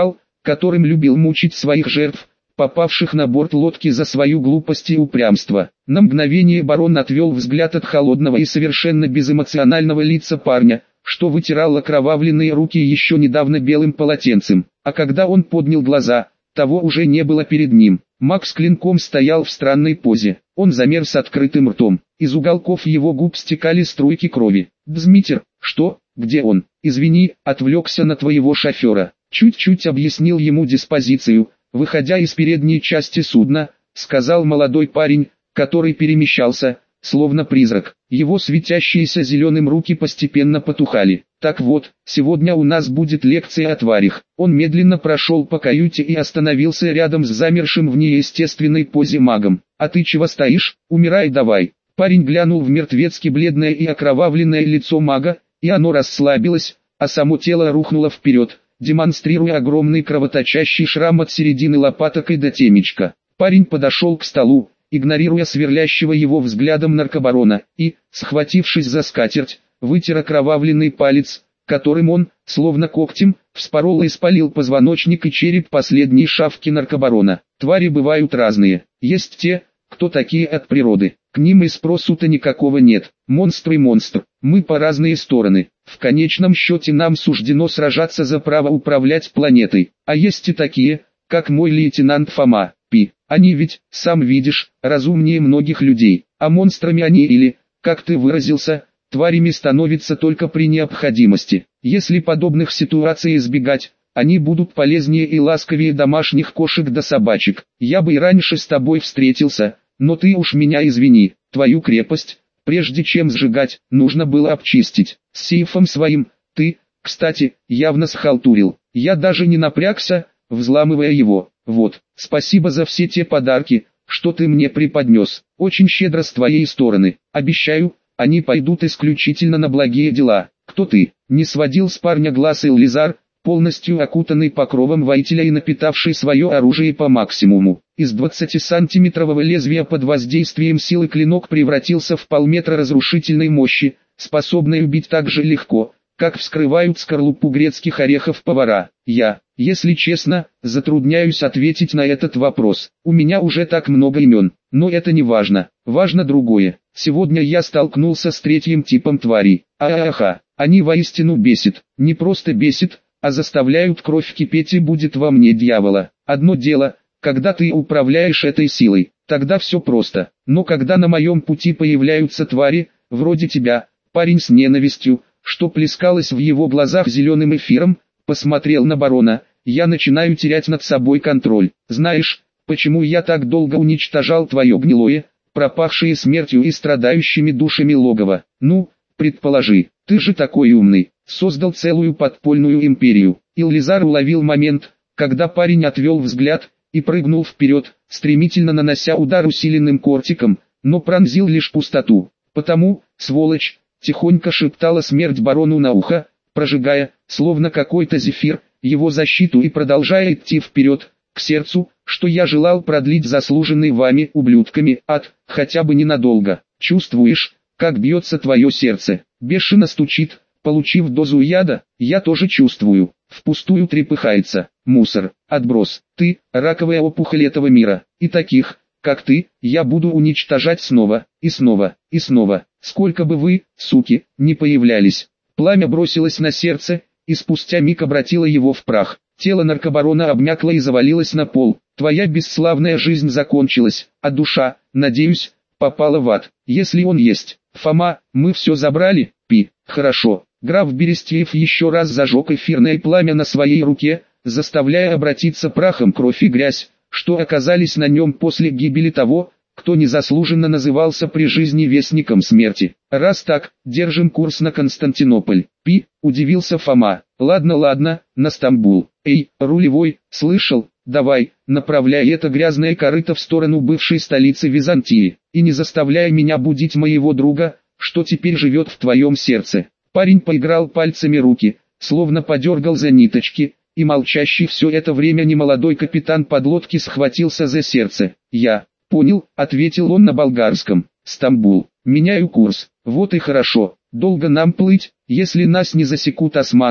которым любил мучить своих жертв, попавших на борт лодки за свою глупость и упрямство. На мгновение барон отвел взгляд от холодного и совершенно безэмоционального лица парня, что вытирал окровавленные руки еще недавно белым полотенцем, а когда он поднял глаза, того уже не было перед ним. Маг с клинком стоял в странной позе, он замер с открытым ртом, из уголков его губ стекали струйки крови. «Дзмитер, что, где он? Извини, отвлекся на твоего шофера». Чуть-чуть объяснил ему диспозицию, выходя из передней части судна, сказал молодой парень, который перемещался, словно призрак. Его светящиеся зеленым руки постепенно потухали. «Так вот, сегодня у нас будет лекция о тварях». Он медленно прошел по каюте и остановился рядом с замершим в неестественной позе магом. «А ты чего стоишь? Умирай давай». Парень глянул в мертвецки бледное и окровавленное лицо мага, и оно расслабилось, а само тело рухнуло вперед, демонстрируя огромный кровоточащий шрам от середины лопаток и до темечка. Парень подошел к столу, игнорируя сверлящего его взглядом наркобарона, и, схватившись за скатерть, вытер окровавленный палец, которым он, словно когтем, вспорол и спалил позвоночник и череп последней шавки наркобарона. Твари бывают разные, есть те, кто такие от природы, к ним и спросу-то никакого нет. Монстр и монстр, мы по разные стороны. В конечном счете нам суждено сражаться за право управлять планетой, а есть и такие, как мой лейтенант Фома, Пи. Они ведь, сам видишь, разумнее многих людей, а монстрами они или, как ты выразился, тварями становятся только при необходимости. Если подобных ситуаций избегать, они будут полезнее и ласковее домашних кошек да собачек. Я бы и раньше с тобой встретился, но ты уж меня извини, твою крепость, прежде чем сжигать, нужно было обчистить. С сейфом своим, ты, кстати, явно схалтурил. Я даже не напрягся, взламывая его. Вот, спасибо за все те подарки, что ты мне преподнес. Очень щедро с твоей стороны. Обещаю, они пойдут исключительно на благие дела. Кто ты? Не сводил с парня глаз Эллизар, полностью окутанный покровом воителя и напитавший свое оружие по максимуму. Из 20-сантиметрового лезвия под воздействием силы клинок превратился в полметра разрушительной мощи, способной убить так же легко, как вскрывают скорлупу грецких орехов повара. Я, если честно, затрудняюсь ответить на этот вопрос. У меня уже так много имен, но это не важно. Важно другое. Сегодня я столкнулся с третьим типом тварей. Аха, они воистину бесят. Не просто бесят, а заставляют кровь кипеть и будет во мне дьявола. Одно дело, когда ты управляешь этой силой, тогда все просто. Но когда на моем пути появляются твари, вроде тебя, парень с ненавистью, что плескалось в его глазах зеленым эфиром, посмотрел на барона, я начинаю терять над собой контроль. Знаешь, почему я так долго уничтожал твое гнилое, пропахшее смертью и страдающими душами логово? Ну, предположи, ты же такой умный, создал целую подпольную империю. Эллизар уловил момент, когда парень отвел взгляд, и прыгнул вперед, стремительно нанося удар усиленным кортиком, но пронзил лишь пустоту. Потому, сволочь, тихонько шептала смерть барону на ухо, прожигая, словно какой-то зефир, его защиту и продолжая идти вперед, к сердцу, что я желал продлить заслуженный вами, ублюдками, ад, хотя бы ненадолго. Чувствуешь, как бьется твое сердце? Бешено стучит, получив дозу яда, я тоже чувствую, впустую трепыхается. Мусор, отброс, ты, раковая опухоль этого мира, и таких, как ты, я буду уничтожать снова, и снова, и снова, сколько бы вы, суки, не появлялись. Пламя бросилось на сердце, и спустя миг обратило его в прах. Тело наркобарона обмякло и завалилось на пол. Твоя бесславная жизнь закончилась, а душа, надеюсь, попала в ад. Если он есть. Фома, мы все забрали? Пи, хорошо. Граф Берестеев еще раз зажег эфирное пламя на своей руке, заставляя обратиться прахом кровь и грязь, что оказались на нем после гибели того, кто незаслуженно назывался при жизни вестником смерти. Раз так, держим курс на Константинополь. Пи, удивился Фома. Ладно, на Стамбул. Эй, рулевой, слышал? Давай, направляй это грязное корыто в сторону бывшей столицы Византии, и не заставляй меня будить моего друга, что теперь живет в твоем сердце. Парень поиграл пальцами руки, словно подергал за ниточки, и молчащий все это время немолодой капитан подлодки схватился за сердце. Я понял, ответил он на болгарском. Стамбул, меняю курс. Вот и хорошо, долго нам плыть, если нас не засекут османы,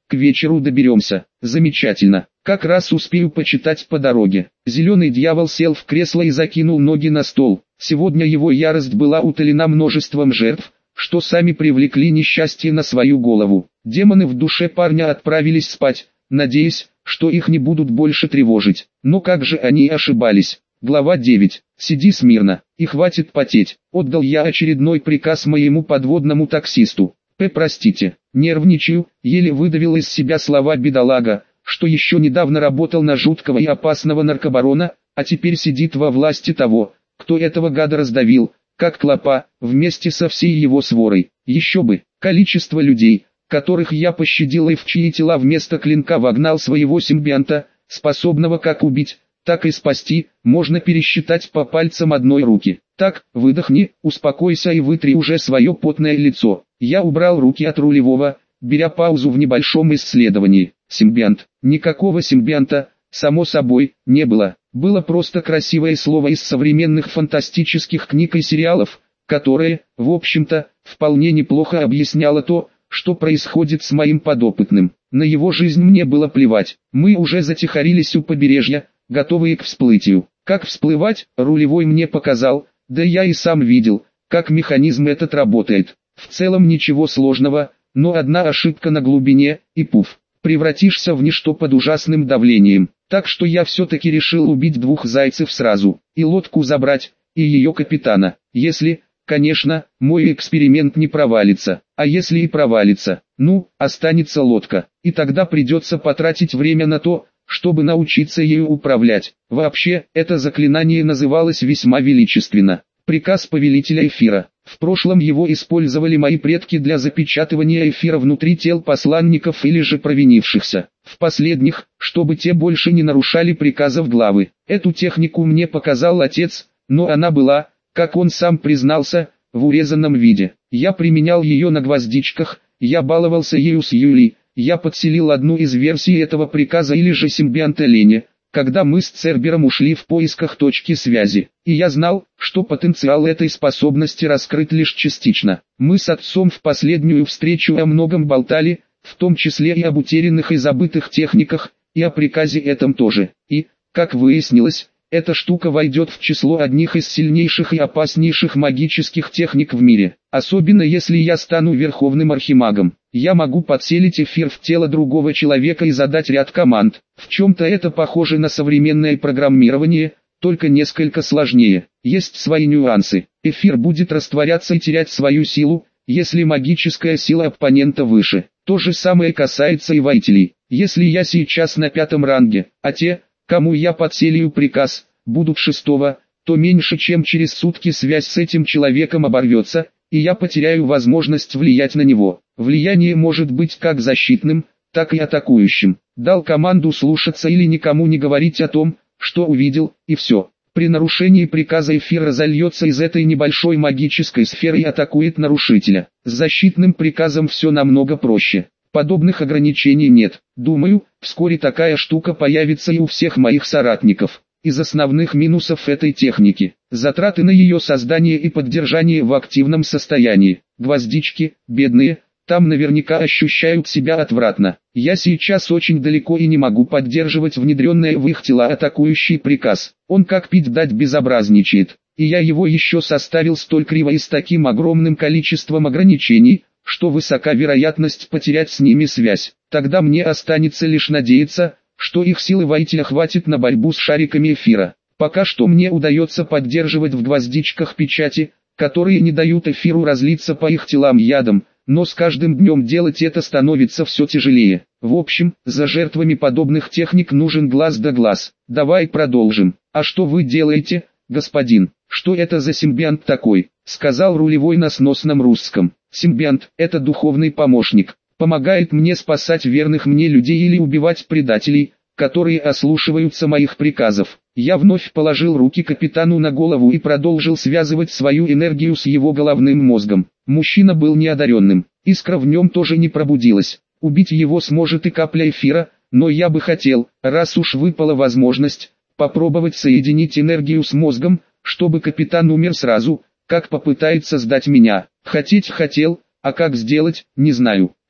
к вечеру доберемся. Замечательно. Как раз успею почитать по дороге. Зеленый дьявол сел в кресло и закинул ноги на стол. Сегодня его ярость была утолена множеством жертв, что сами привлекли несчастье на свою голову. Демоны в душе парня отправились спать, надеясь, что их не будут больше тревожить. Но как же они ошибались. Глава 9. Сиди смирно, и хватит потеть. Отдал я очередной приказ моему подводному таксисту. Простите, нервничаю, еле выдавил из себя слова бедолага, что еще недавно работал на жуткого и опасного наркобарона, а теперь сидит во власти того, кто этого гада раздавил, как клопа, вместе со всей его сворой. Еще бы, количество людей, которых я пощадил и в чьи тела вместо клинка вогнал своего симбионта, способного как убить, так и спасти, можно пересчитать по пальцам одной руки. Так, выдохни, успокойся и вытри уже свое потное лицо. Я убрал руки от рулевого, беря паузу в небольшом исследовании. Симбионт. Никакого симбионта, само собой, не было. Было просто красивое слово из современных фантастических книг и сериалов, которое, в общем-то, вполне неплохо объясняло то, что происходит с моим подопытным. На его жизнь мне было плевать. Мы уже затихарились у побережья, готовые к всплытию. Как всплывать, рулевой мне показал, да я и сам видел, как механизм этот работает. В целом ничего сложного, но одна ошибка на глубине, и пуф, превратишься в ничто под ужасным давлением. Так что я все-таки решил убить двух зайцев сразу, и лодку забрать, и ее капитана. Если, конечно, мой эксперимент не провалится, а если и провалится, ну, останется лодка, и тогда придется потратить время на то, чтобы научиться ею управлять. Вообще, это заклинание называлось весьма величественно. Приказ повелителя эфира. В прошлом его использовали мои предки для запечатывания эфира внутри тел посланников или же провинившихся. В последних, чтобы те больше не нарушали приказов главы. Эту технику мне показал отец, но она была, как он сам признался, в урезанном виде. Я применял ее на гвоздичках, я баловался ею с Юлей, я подселил одну из версий этого приказа или же симбионта Лене, когда мы с Цербером ушли в поисках точки связи. И я знал, что потенциал этой способности раскрыт лишь частично. Мы с отцом в последнюю встречу о многом болтали, в том числе и об утерянных и забытых техниках, и о приказе этом тоже. И, как выяснилось, эта штука войдет в число одних из сильнейших и опаснейших магических техник в мире. Особенно если я стану верховным архимагом. Я могу подселить эфир в тело другого человека и задать ряд команд. В чем-то это похоже на современное программирование, только несколько сложнее. Есть свои нюансы. Эфир будет растворяться и терять свою силу, если магическая сила оппонента выше. То же самое касается и воителей. Если я сейчас на 5-м ранге, а те, кому я подселю приказ, будут 6-го, то меньше чем через сутки связь с этим человеком оборвется, и я потеряю возможность влиять на него. Влияние может быть как защитным, так и атакующим. Дал команду слушаться или никому не говорить о том, что увидел, и все. При нарушении приказа эфир разольется из этой небольшой магической сферы и атакует нарушителя. С защитным приказом все намного проще. Подобных ограничений нет. Думаю, вскоре такая штука появится и у всех моих соратников. Из основных минусов этой техники – затраты на ее создание и поддержание в активном состоянии. Гвоздички, бедные, там наверняка ощущают себя отвратно. Я сейчас очень далеко и не могу поддерживать внедренное в их тела атакующий приказ. Он как пить дать безобразничает. И я его еще составил столь криво и с таким огромным количеством ограничений, что высока вероятность потерять с ними связь. Тогда мне останется лишь надеяться, что их силы воителя хватит на борьбу с шариками эфира. Пока что мне удается поддерживать в гвоздичках печати, которые не дают эфиру разлиться по их телам ядом, но с каждым днем делать это становится все тяжелее. В общем, за жертвами подобных техник нужен глаз да глаз. Давай продолжим. А что вы делаете, господин? Что это за симбионт такой? Сказал рулевой на сносном русском. Симбионт – это духовный помощник. Помогает мне спасать верных мне людей или убивать предателей, которые ослушиваются моих приказов. Я вновь положил руки капитану на голову и продолжил связывать свою энергию с его головным мозгом. Мужчина был неодаренным, искра в нем тоже не пробудилась. Убить его сможет и капля эфира, но я бы хотел, раз уж выпала возможность, попробовать соединить энергию с мозгом, чтобы капитан умер сразу, как попытается сдать меня. Хотеть хотел, а как сделать, не знаю.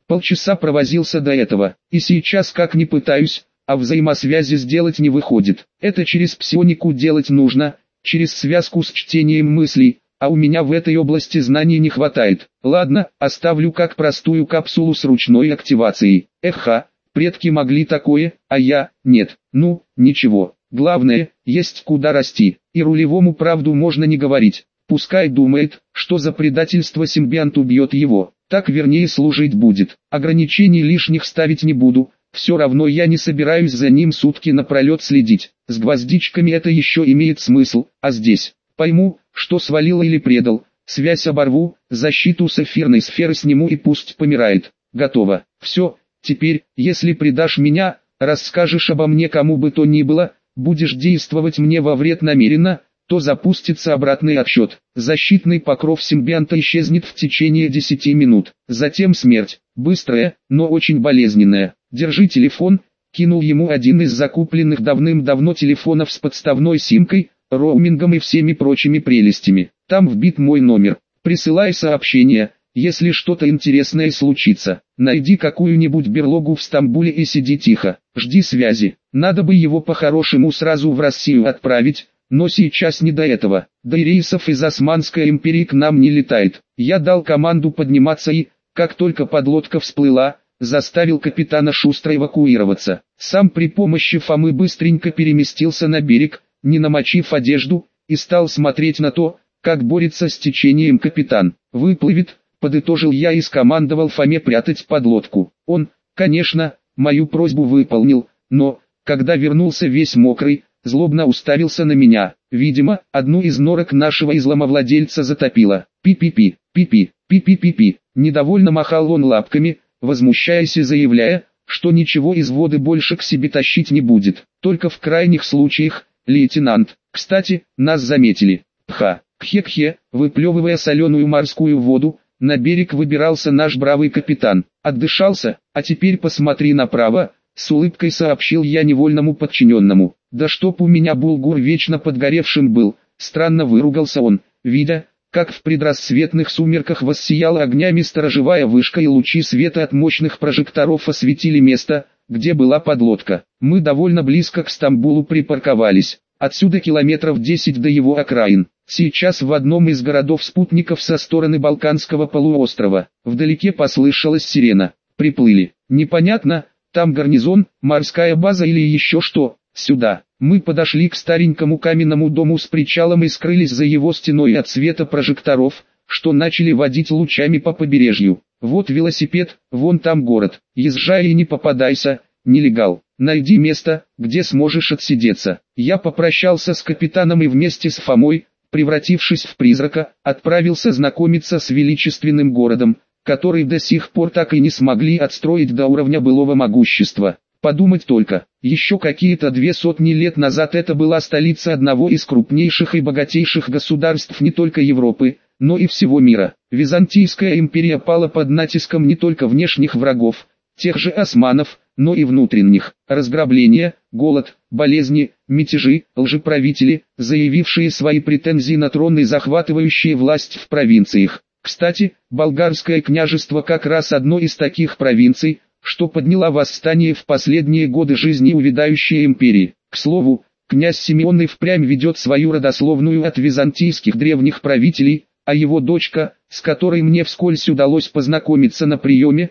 Полчаса провозился до этого, и сейчас как ни пытаюсь, а взаимосвязи сделать не выходит. Это через псионику делать нужно, через связку с чтением мыслей, а у меня в этой области знаний не хватает. Ладно, оставлю как простую капсулу с ручной активацией. Эха, предки могли такое, а я, нет. Ну, ничего. Главное, есть куда расти, и рулевому правду можно не говорить. Пускай думает, что за предательство симбионт убьет его, так вернее служить будет. Ограничений лишних ставить не буду, все равно я не собираюсь за ним сутки напролет следить. С гвоздичками это еще имеет смысл, а здесь, пойму, что свалил или предал, связь оборву, защиту с эфирной сферы сниму и пусть помирает. Готово. Все, теперь, если предашь меня, расскажешь обо мне кому бы то ни было, будешь действовать мне во вред намеренно, то запустится обратный отсчет. Защитный покров симбионта исчезнет в течение 10 минут. Затем смерть, быстрая, но очень болезненная. Держи телефон, кинул ему один из закупленных давным-давно телефонов с подставной симкой, роумингом и всеми прочими прелестями. Там вбит мой номер. Присылай сообщение, если что-то интересное случится. Найди какую-нибудь берлогу в Стамбуле и сиди тихо. Жди связи. Надо бы его по-хорошему сразу в Россию отправить, но сейчас не до этого. Да и рейсов из Османской империи к нам не летает. Я дал команду подниматься и, как только подлодка всплыла, заставил капитана шустро эвакуироваться. Сам при помощи Фомы быстренько переместился на берег, не намочив одежду, и стал смотреть на то, как борется с течением капитан. «Выплывет», — подытожил я и скомандовал Фоме прятать подлодку. Он, конечно, мою просьбу выполнил, но, когда вернулся весь мокрый, злобно уставился на меня. Видимо, одну из норок нашего изломовладельца затопило. Пи-пи-пи, пи-пи, пи-пи-пи-пи. Недовольно махал он лапками, возмущаясь и заявляя, что ничего из воды больше к себе тащить не будет. Только в крайних случаях, лейтенант. Кстати, нас заметили. Пха, кхе-кхе, выплевывая соленую морскую воду, на берег выбирался наш бравый капитан. Отдышался, а теперь посмотри направо, с улыбкой сообщил я невольному подчиненному. Да чтоб у меня булгур вечно подгоревшим был, странно выругался он, видя, как в предрассветных сумерках воссияла огнями сторожевая вышка и лучи света от мощных прожекторов осветили место, где была подлодка. Мы довольно близко к Стамбулу припарковались, отсюда километров 10 до его окраин. Сейчас в одном из городов-спутников со стороны Балканского полуострова, вдалеке послышалась сирена. Приплыли. Непонятно, там гарнизон, морская база или еще что. Сюда. Мы подошли к старенькому каменному дому с причалом и скрылись за его стеной от света прожекторов, что начали водить лучами по побережью. Вот велосипед, вон там город. Езжай и не попадайся, нелегал. Найди место, где сможешь отсидеться. Я попрощался с капитаном и вместе с Фомой, превратившись в призрака, отправился знакомиться с величественным городом, который до сих пор так и не смогли отстроить до уровня былого могущества. Подумать только, еще какие-то 200 лет назад это была столица одного из крупнейших и богатейших государств не только Европы, но и всего мира. Византийская империя пала под натиском не только внешних врагов, тех же османов, но и внутренних. Разграбления, голод, болезни, мятежи, лжеправители, заявившие свои претензии на трон и захватывающие власть в провинциях. Кстати, Болгарское княжество как раз одно из таких провинций, что подняла восстание в последние годы жизни увядающей империи. К слову, князь Симеон и впрямь ведет свою родословную от византийских древних правителей, а его дочка, с которой мне вскользь удалось познакомиться на приеме,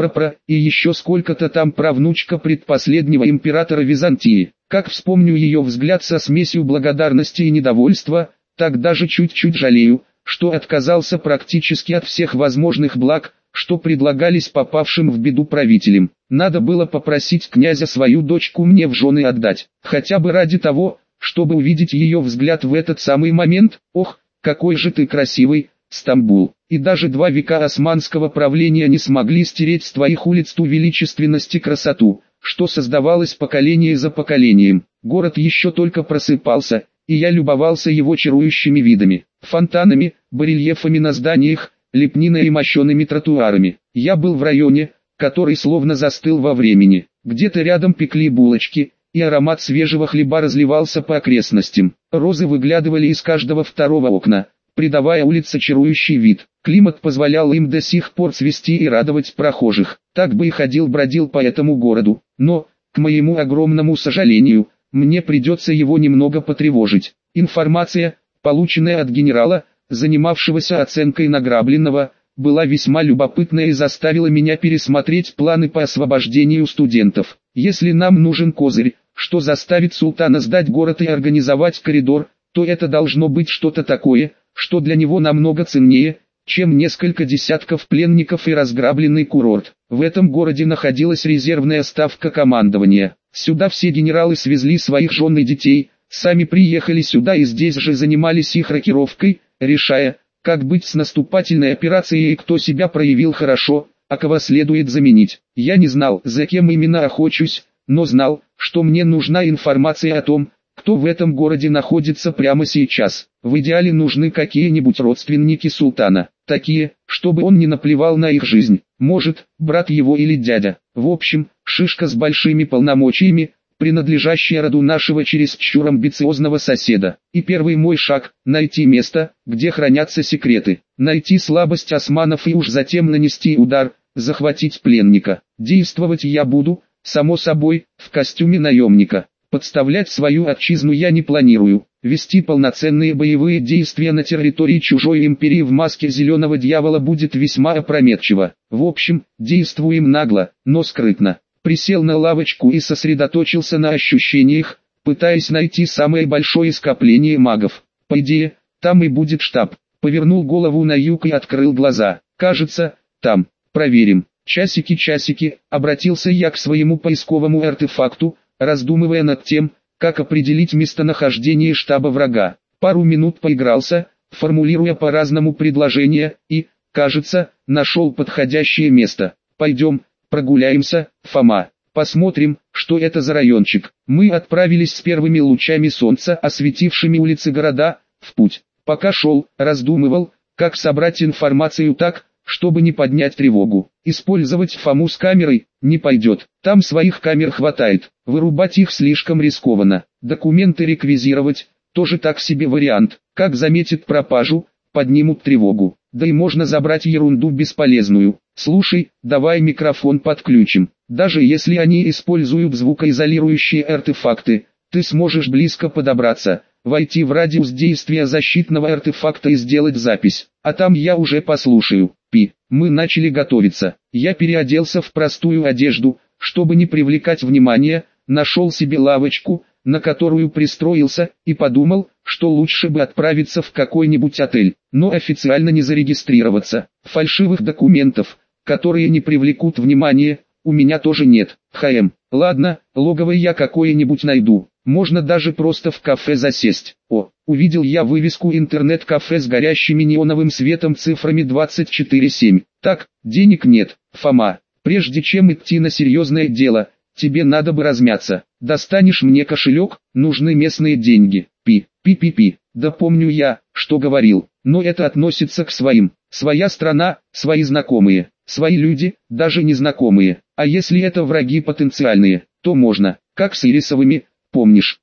и еще сколько-то там правнучка предпоследнего императора Византии. Как вспомню ее взгляд со смесью благодарности и недовольства, так даже чуть-чуть жалею, что отказался практически от всех возможных благ, что предлагались попавшим в беду правителям. Надо было попросить князя свою дочку мне в жены отдать, хотя бы ради того, чтобы увидеть ее взгляд в этот самый момент. Ох, какой же ты красивый, Стамбул! И даже 2 века османского правления не смогли стереть с твоих улиц ту величественность и красоту, что создавалось поколение за поколением. Город еще только просыпался, и я любовался его чарующими видами, фонтанами, барельефами на зданиях, лепниной и мощеными тротуарами. Я был в районе, который словно застыл во времени. Где-то рядом пекли булочки, и аромат свежего хлеба разливался по окрестностям. Розы выглядывали из каждого второго окна, придавая улице чарующий вид. Климат позволял им до сих пор цвести и радовать прохожих. Так бы и ходил-бродил по этому городу. Но, к моему огромному сожалению, мне придется его немного потревожить. Информация, полученная от генерала, занимавшегося оценкой награбленного, была весьма любопытная и заставила меня пересмотреть планы по освобождению студентов. Если нам нужен козырь, что заставит султана сдать город и организовать коридор, то это должно быть что-то такое, что для него намного ценнее, чем несколько десятков пленников и разграбленный курорт. В этом городе находилась резервная ставка командования. Сюда все генералы свезли своих жен и детей, сами приехали сюда и здесь же занимались их рокировкой, решая, как быть с наступательной операцией и кто себя проявил хорошо, а кого следует заменить. Я не знал, за кем именно охочусь, но знал, что мне нужна информация о том, кто в этом городе находится прямо сейчас. В идеале нужны какие-нибудь родственники султана, такие, чтобы он не наплевал на их жизнь, может, брат его или дядя. В общем, шишка с большими полномочиями, принадлежащая роду нашего чересчур амбициозного соседа. И первый мой шаг – найти место, где хранятся секреты, найти слабость османов и уж затем нанести удар, захватить пленника. Действовать я буду, само собой, в костюме наемника. Подставлять свою отчизну я не планирую. Вести полноценные боевые действия на территории чужой империи в маске зеленого дьявола будет весьма опрометчиво. В общем, действуем нагло, но скрытно. Присел на лавочку и сосредоточился на ощущениях, пытаясь найти самое большое скопление магов. По идее, там и будет штаб. Повернул голову на юг и открыл глаза. Кажется, там. Проверим. Часики, обратился я к своему поисковому артефакту, раздумывая над тем, как определить местонахождение штаба врага. Пару минут поигрался, формулируя по-разному предложения, и, кажется, нашел подходящее место. Пойдем, прогуляемся, Фома. Посмотрим, что это за райончик. Мы отправились с первыми лучами солнца, осветившими улицы города, в путь. Пока шел, раздумывал, как собрать информацию так, чтобы не поднять тревогу. Использовать Фому с камерой не пойдет. Там своих камер хватает. Вырубать их слишком рискованно. Документы реквизировать тоже так себе вариант. Как заметит пропажу, поднимут тревогу. Да и можно забрать ерунду бесполезную. Слушай, давай микрофон подключим. Даже если они используют звукоизолирующие артефакты, ты сможешь близко подобраться, войти в радиус действия защитного артефакта и сделать запись. А там я уже послушаю. Мы начали готовиться. Я переоделся в простую одежду, чтобы не привлекать внимания, нашел себе лавочку, на которую пристроился, и подумал, что лучше бы отправиться в какой-нибудь отель, но официально не зарегистрироваться. Фальшивых документов, которые не привлекут внимания, у меня тоже нет. Ладно, логово я какое-нибудь найду. Можно даже просто в кафе засесть. Увидел я вывеску интернет-кафе с горящими неоновым светом цифрами 24/7. Так, денег нет, Фома. Прежде чем идти на серьезное дело, тебе надо бы размяться. Достанешь мне кошелек, нужны местные деньги. Да помню я, что говорил, но это относится к своим. Своя страна, свои знакомые, свои люди, даже незнакомые. А если это враги потенциальные, то можно, как с Ирисовыми, помнишь,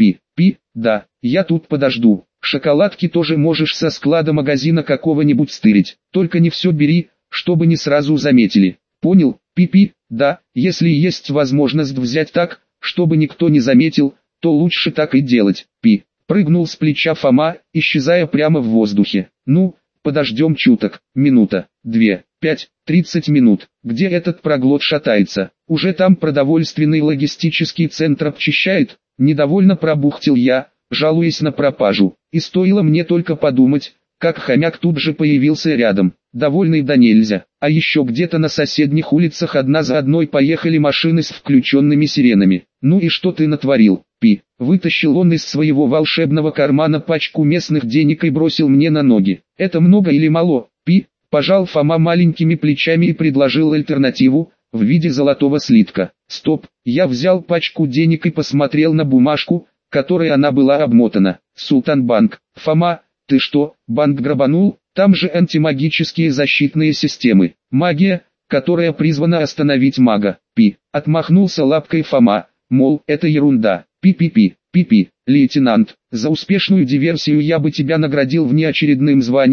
да, я тут подожду. Шоколадки тоже можешь со склада магазина какого-нибудь стырить, только не все бери, чтобы не сразу заметили. Понял, да, если есть возможность взять так, чтобы никто не заметил, то лучше так и делать. Прыгнул с плеча Фома, исчезая прямо в воздухе. Ну, подождем чуток, минута, 2, 5, 30 минут. Где этот проглот шатается? Уже там продовольственный логистический центр обчищает? Недовольно пробухтел я, жалуясь на пропажу. И стоило мне только подумать, как хомяк тут же появился рядом, довольный да нельзя. А еще где-то на соседних улицах одна за одной поехали машины с включенными сиренами. Ну и что ты натворил? Вытащил он из своего волшебного кармана пачку местных денег и бросил мне на ноги. Это много или мало? Пожал Фома маленькими плечами и предложил альтернативу, в виде золотого слитка. Стоп, я взял пачку денег и посмотрел на бумажку, которой она была обмотана. Султанбанк. Фома, ты что, банк грабанул? Там же антимагические защитные системы. Магия, которая призвана остановить мага. Отмахнулся лапкой Фома, мол, это ерунда. Лейтенант, за успешную диверсию я бы тебя наградил внеочередным званием,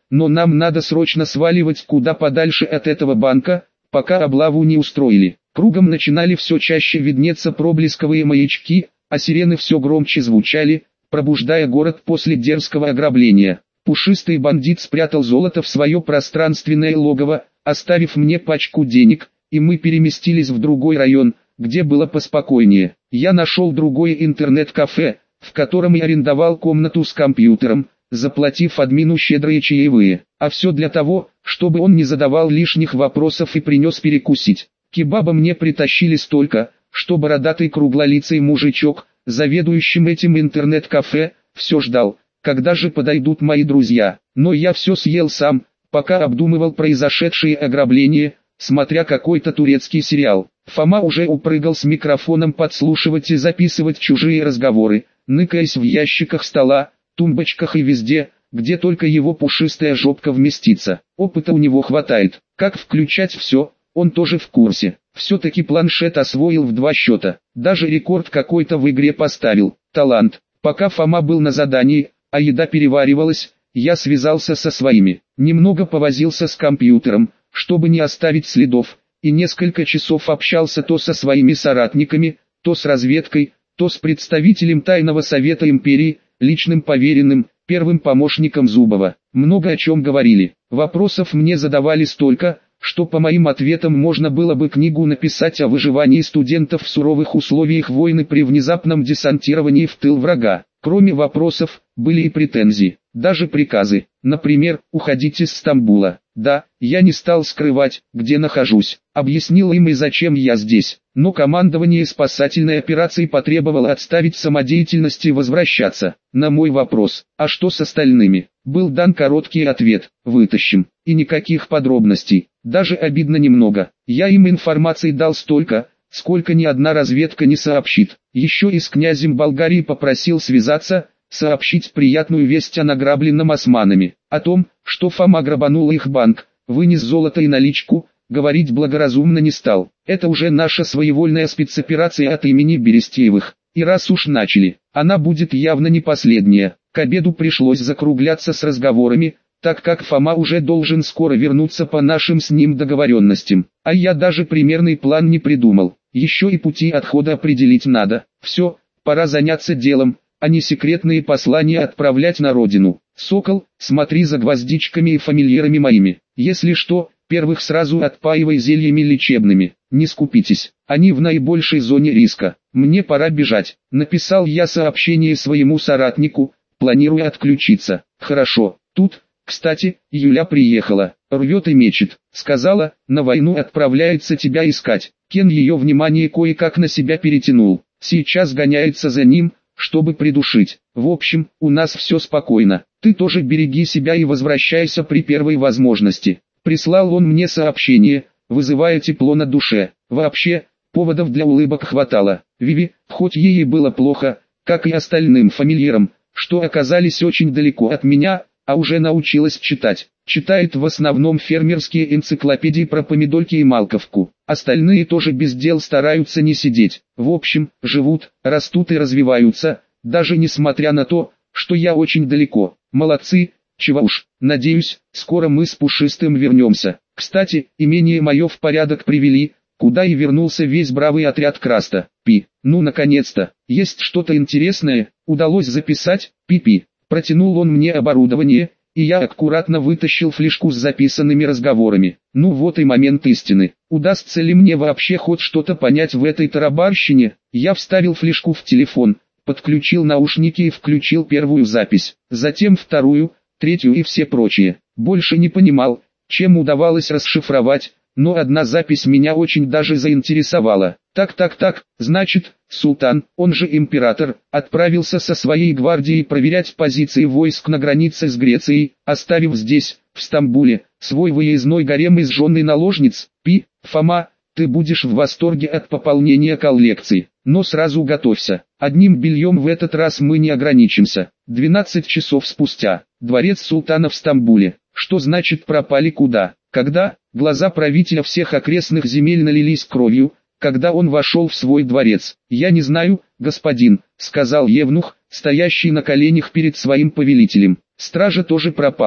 но нам надо срочно сваливать куда подальше от этого банка, пока облаву не устроили. Кругом начинали все чаще виднеться проблесковые маячки, а сирены все громче звучали, пробуждая город после дерзкого ограбления. Пушистый бандит спрятал золото в свое пространственное логово, оставив мне пачку денег, и мы переместились в другой район, где было поспокойнее. Я нашел другое интернет-кафе, в котором и арендовал комнату с компьютером, заплатив админу щедрые чаевые. А все для того, чтобы он не задавал лишних вопросов и принес перекусить. Кебаба мне притащили столько, что бородатый круглолицый мужичок, заведующим этим интернет-кафе, все ждал, когда же подойдут мои друзья. Но я все съел сам, пока обдумывал произошедшее ограбление, смотря какой-то турецкий сериал. Фома уже упрыгал с микрофоном подслушивать и записывать чужие разговоры, ныкаясь в ящиках стола, тумбочках и везде, где только его пушистая жопка вместится. Опыта у него хватает. Как включать все, он тоже в курсе. Все-таки планшет освоил в 2 счета. Даже рекорд какой-то в игре поставил. Талант. Пока Фома был на задании, а еда переваривалась, я связался со своими. Немного повозился с компьютером, чтобы не оставить следов, и несколько часов общался то со своими соратниками, то с разведкой, то с представителем Тайного Совета Империи, личным поверенным, первым помощником Зубова. Много о чем говорили. Вопросов мне задавали столько, что по моим ответам можно было бы книгу написать о выживании студентов в суровых условиях войны при внезапном десантировании в тыл врага. Кроме вопросов, были и претензии, даже приказы. Например, уходить из Стамбула. Да, я не стал скрывать, где нахожусь. Объяснил им и зачем я здесь. Но командование спасательной операции потребовало отставить самодеятельность и возвращаться. На мой вопрос, а что с остальными, был дан короткий ответ: вытащим. И никаких подробностей. Даже обидно немного. Я им информации дал столько, сколько ни одна разведка не сообщит. Еще и с князем Болгарии попросил связаться, сообщить приятную весть о награбленном османами. О том, что Фома грабанул их банк, вынес золото и наличку, говорить благоразумно не стал. Это уже наша своевольная спецоперация от имени Берестеевых. И раз уж начали, она будет явно не последняя. К обеду пришлось закругляться с разговорами, так как Фома уже должен скоро вернуться по нашим с ним договоренностям. А я даже примерный план не придумал. Еще и пути отхода определить надо. Все, пора заняться делом, а не секретные послания отправлять на родину. Сокол, смотри за гвоздичками и фамильярами моими. Если что, первых сразу отпаивай зельями лечебными. Не скупитесь, они в наибольшей зоне риска. Мне пора бежать. Написал я сообщение своему соратнику, планируя отключиться. Хорошо, тут, кстати, Юля приехала, рвет и мечет. Сказала, на войну отправляется тебя искать. Кен ее внимание кое-как на себя перетянул. Сейчас гоняется за ним, чтобы придушить. В общем, у нас все спокойно. Ты тоже береги себя и возвращайся при первой возможности. Прислал он мне сообщение, вызывая тепло на душе. Вообще, поводов для улыбок хватало. Виви, хоть ей и было плохо, как и остальным фамильярам, что оказались очень далеко от меня, а уже научилась читать. Читает в основном фермерские энциклопедии про помидорки и малковку. Остальные тоже без дел стараются не сидеть. В общем, живут, растут и развиваются, даже несмотря на то, что я очень далеко. Молодцы, чего уж. Надеюсь, скоро мы с Пушистым вернемся. Кстати, имение мое в порядок привели, куда и вернулся весь бравый отряд Краста. Ну наконец-то, есть что-то интересное, удалось записать, пи-пи. Протянул он мне оборудование, и я аккуратно вытащил флешку с записанными разговорами. Ну вот и момент истины. Удастся ли мне вообще хоть что-то понять в этой тарабарщине? Я вставил флешку в телефон, подключил наушники и включил первую запись, затем вторую, третью и все прочие. Больше не понимал, чем удавалось расшифровать, но одна запись меня очень даже заинтересовала. Так, значит, султан, он же император, отправился со своей гвардией проверять позиции войск на границе с Грецией, оставив здесь, в Стамбуле, свой выездной гарем из жен и наложниц. Фома, ты будешь в восторге от пополнения коллекции, но сразу готовься, одним бельем в этот раз мы не ограничимся. 12 часов спустя, дворец султана в Стамбуле. Что значит пропали куда? Когда? Глаза правителя всех окрестных земель налились кровью, когда он вошел в свой дворец. «Я не знаю, господин», — сказал евнух, стоящий на коленях перед своим повелителем. «Стража тоже пропала.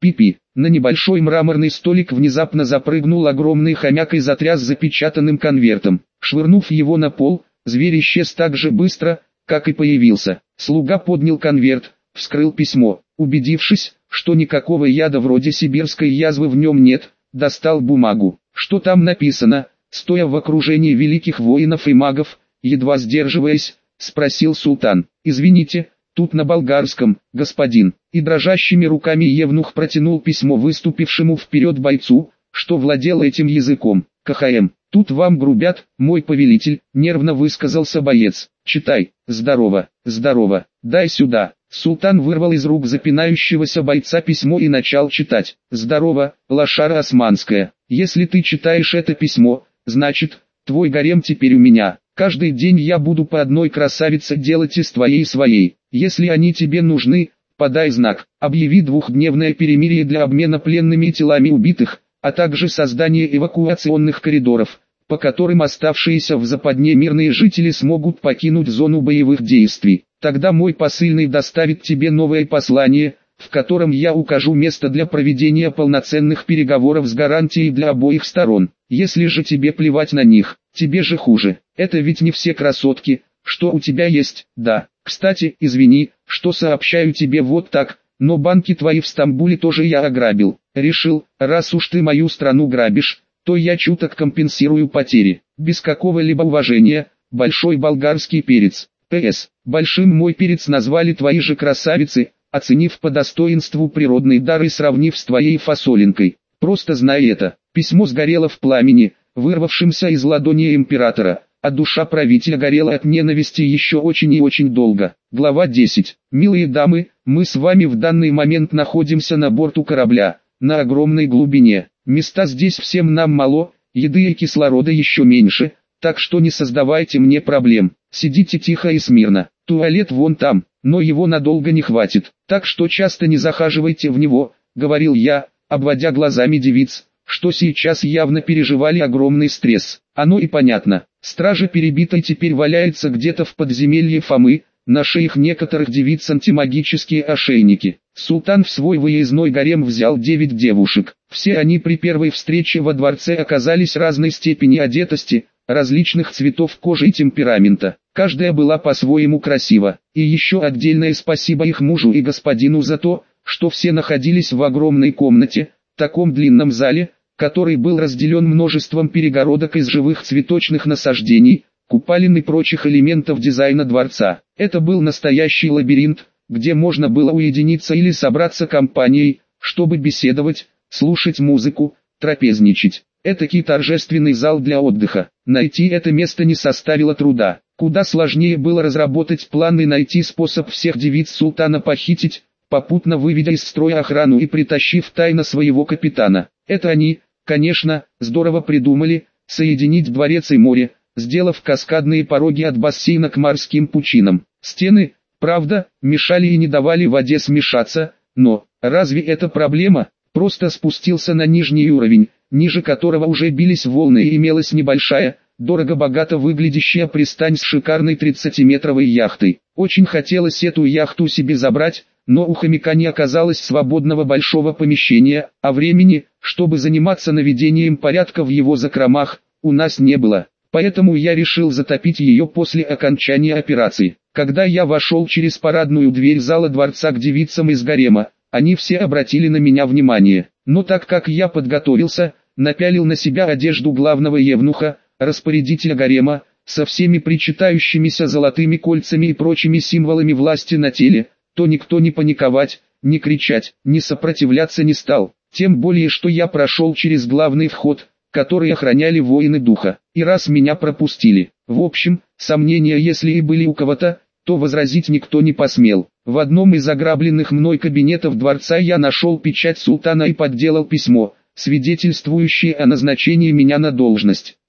Пипи. На небольшой мраморный столик внезапно запрыгнул огромный хомяк и затряс запечатанным конвертом. Швырнув его на пол, зверь исчез так же быстро, как и появился. Слуга поднял конверт, вскрыл письмо. Убедившись, что никакого яда вроде сибирской язвы в нем нет, достал бумагу. Что там написано? Стоя в окружении великих воинов и магов, едва сдерживаясь, спросил султан. «Извините, тут на болгарском, господин». И дрожащими руками евнух протянул письмо выступившему вперед бойцу, что владел этим языком. «КХМ, тут вам грубят, мой повелитель», нервно высказался боец. «Читай». «Здорово, здорово, дай сюда». Султан вырвал из рук запинающегося бойца письмо и начал читать. «Здорово, лошара османская, если ты читаешь это письмо, значит, твой гарем теперь у меня. Каждый день я буду по одной красавице делать из твоей своей. Если они тебе нужны, подай знак. Объяви двухдневное перемирие для обмена пленными и телами убитых, а также создание эвакуационных коридоров, по которым оставшиеся в западне мирные жители смогут покинуть зону боевых действий. Тогда мой посыльный доставит тебе новое послание, в котором я укажу место для проведения полноценных переговоров с гарантией для обоих сторон. Если же тебе плевать на них, тебе же хуже. Это ведь не все красотки, что у тебя есть. Да, кстати, извини, что сообщаю тебе вот так, но банки твои в Стамбуле тоже я ограбил. Решил, раз уж ты мою страну грабишь, то я чуток компенсирую потери. Без какого-либо уважения, большой болгарский перец. П.С. Большим мой перец назвали твои же красавицы, оценив по достоинству природный дар и сравнив с твоей фасолинкой. Просто знай это. Письмо сгорело в пламени, вырвавшемся из ладони императора, а душа правителя горела от ненависти еще очень и очень долго. Глава 10. Милые дамы, мы с вами в данный момент находимся на борту корабля, на огромной глубине. Места здесь всем нам мало, еды и кислорода еще меньше, так что не создавайте мне проблем. Сидите тихо и смирно. Туалет вон там, но его надолго не хватит, так что часто не захаживайте в него, говорил я, обводя глазами девиц, что сейчас явно переживали огромный стресс. Оно и понятно. Стража перебитой теперь валяется где-то в подземелье Фомы, на шеях некоторых девиц антимагические ошейники. Султан в свой выездной гарем взял 9 девушек. Все они при первой встрече во дворце оказались разной степени одетости, различных цветов кожи и темперамента. Каждая была по-своему красива. И еще отдельное спасибо их мужу и господину за то, что все находились в огромной комнате, таком длинном зале, который был разделен множеством перегородок из живых цветочных насаждений, купалин и прочих элементов дизайна дворца. Это был настоящий лабиринт, где можно было уединиться или собраться компанией, чтобы беседовать, слушать музыку, трапезничать. Этакий торжественный зал для отдыха. Найти это место не составило труда. Куда сложнее было разработать план и найти способ всех девиц султана похитить, попутно выведя из строя охрану и притащив тайно своего капитана. Это они, конечно, здорово придумали, соединить дворец и море, сделав каскадные пороги от бассейна к морским пучинам. Стены, правда, мешали и не давали воде смешаться, но, разве это проблема? Просто спустился на нижний уровень, ниже которого уже бились волны и имелась небольшая, дорого-богато выглядящая пристань с шикарной 30-метровой яхтой. Очень хотелось эту яхту себе забрать, но у хомяка не оказалось свободного большого помещения, а времени, чтобы заниматься наведением порядка в его закромах, у нас не было. Поэтому я решил затопить ее после окончания операции. Когда я вошел через парадную дверь зала дворца к девицам из гарема, они все обратили на меня внимание. Но так как я подготовился, напялил на себя одежду главного евнуха, распорядителя гарема, со всеми причитающимися золотыми кольцами и прочими символами власти на теле, то никто не паниковать, не кричать, не сопротивляться не стал. Тем более, что я прошел через главный вход, который охраняли воины духа. И раз меня пропустили, в общем, сомнения если и были у кого-то, то возразить никто не посмел. В одном из ограбленных мной кабинетов дворца я нашел печать султана и подделал письмо, свидетельствующее о назначении меня на должность.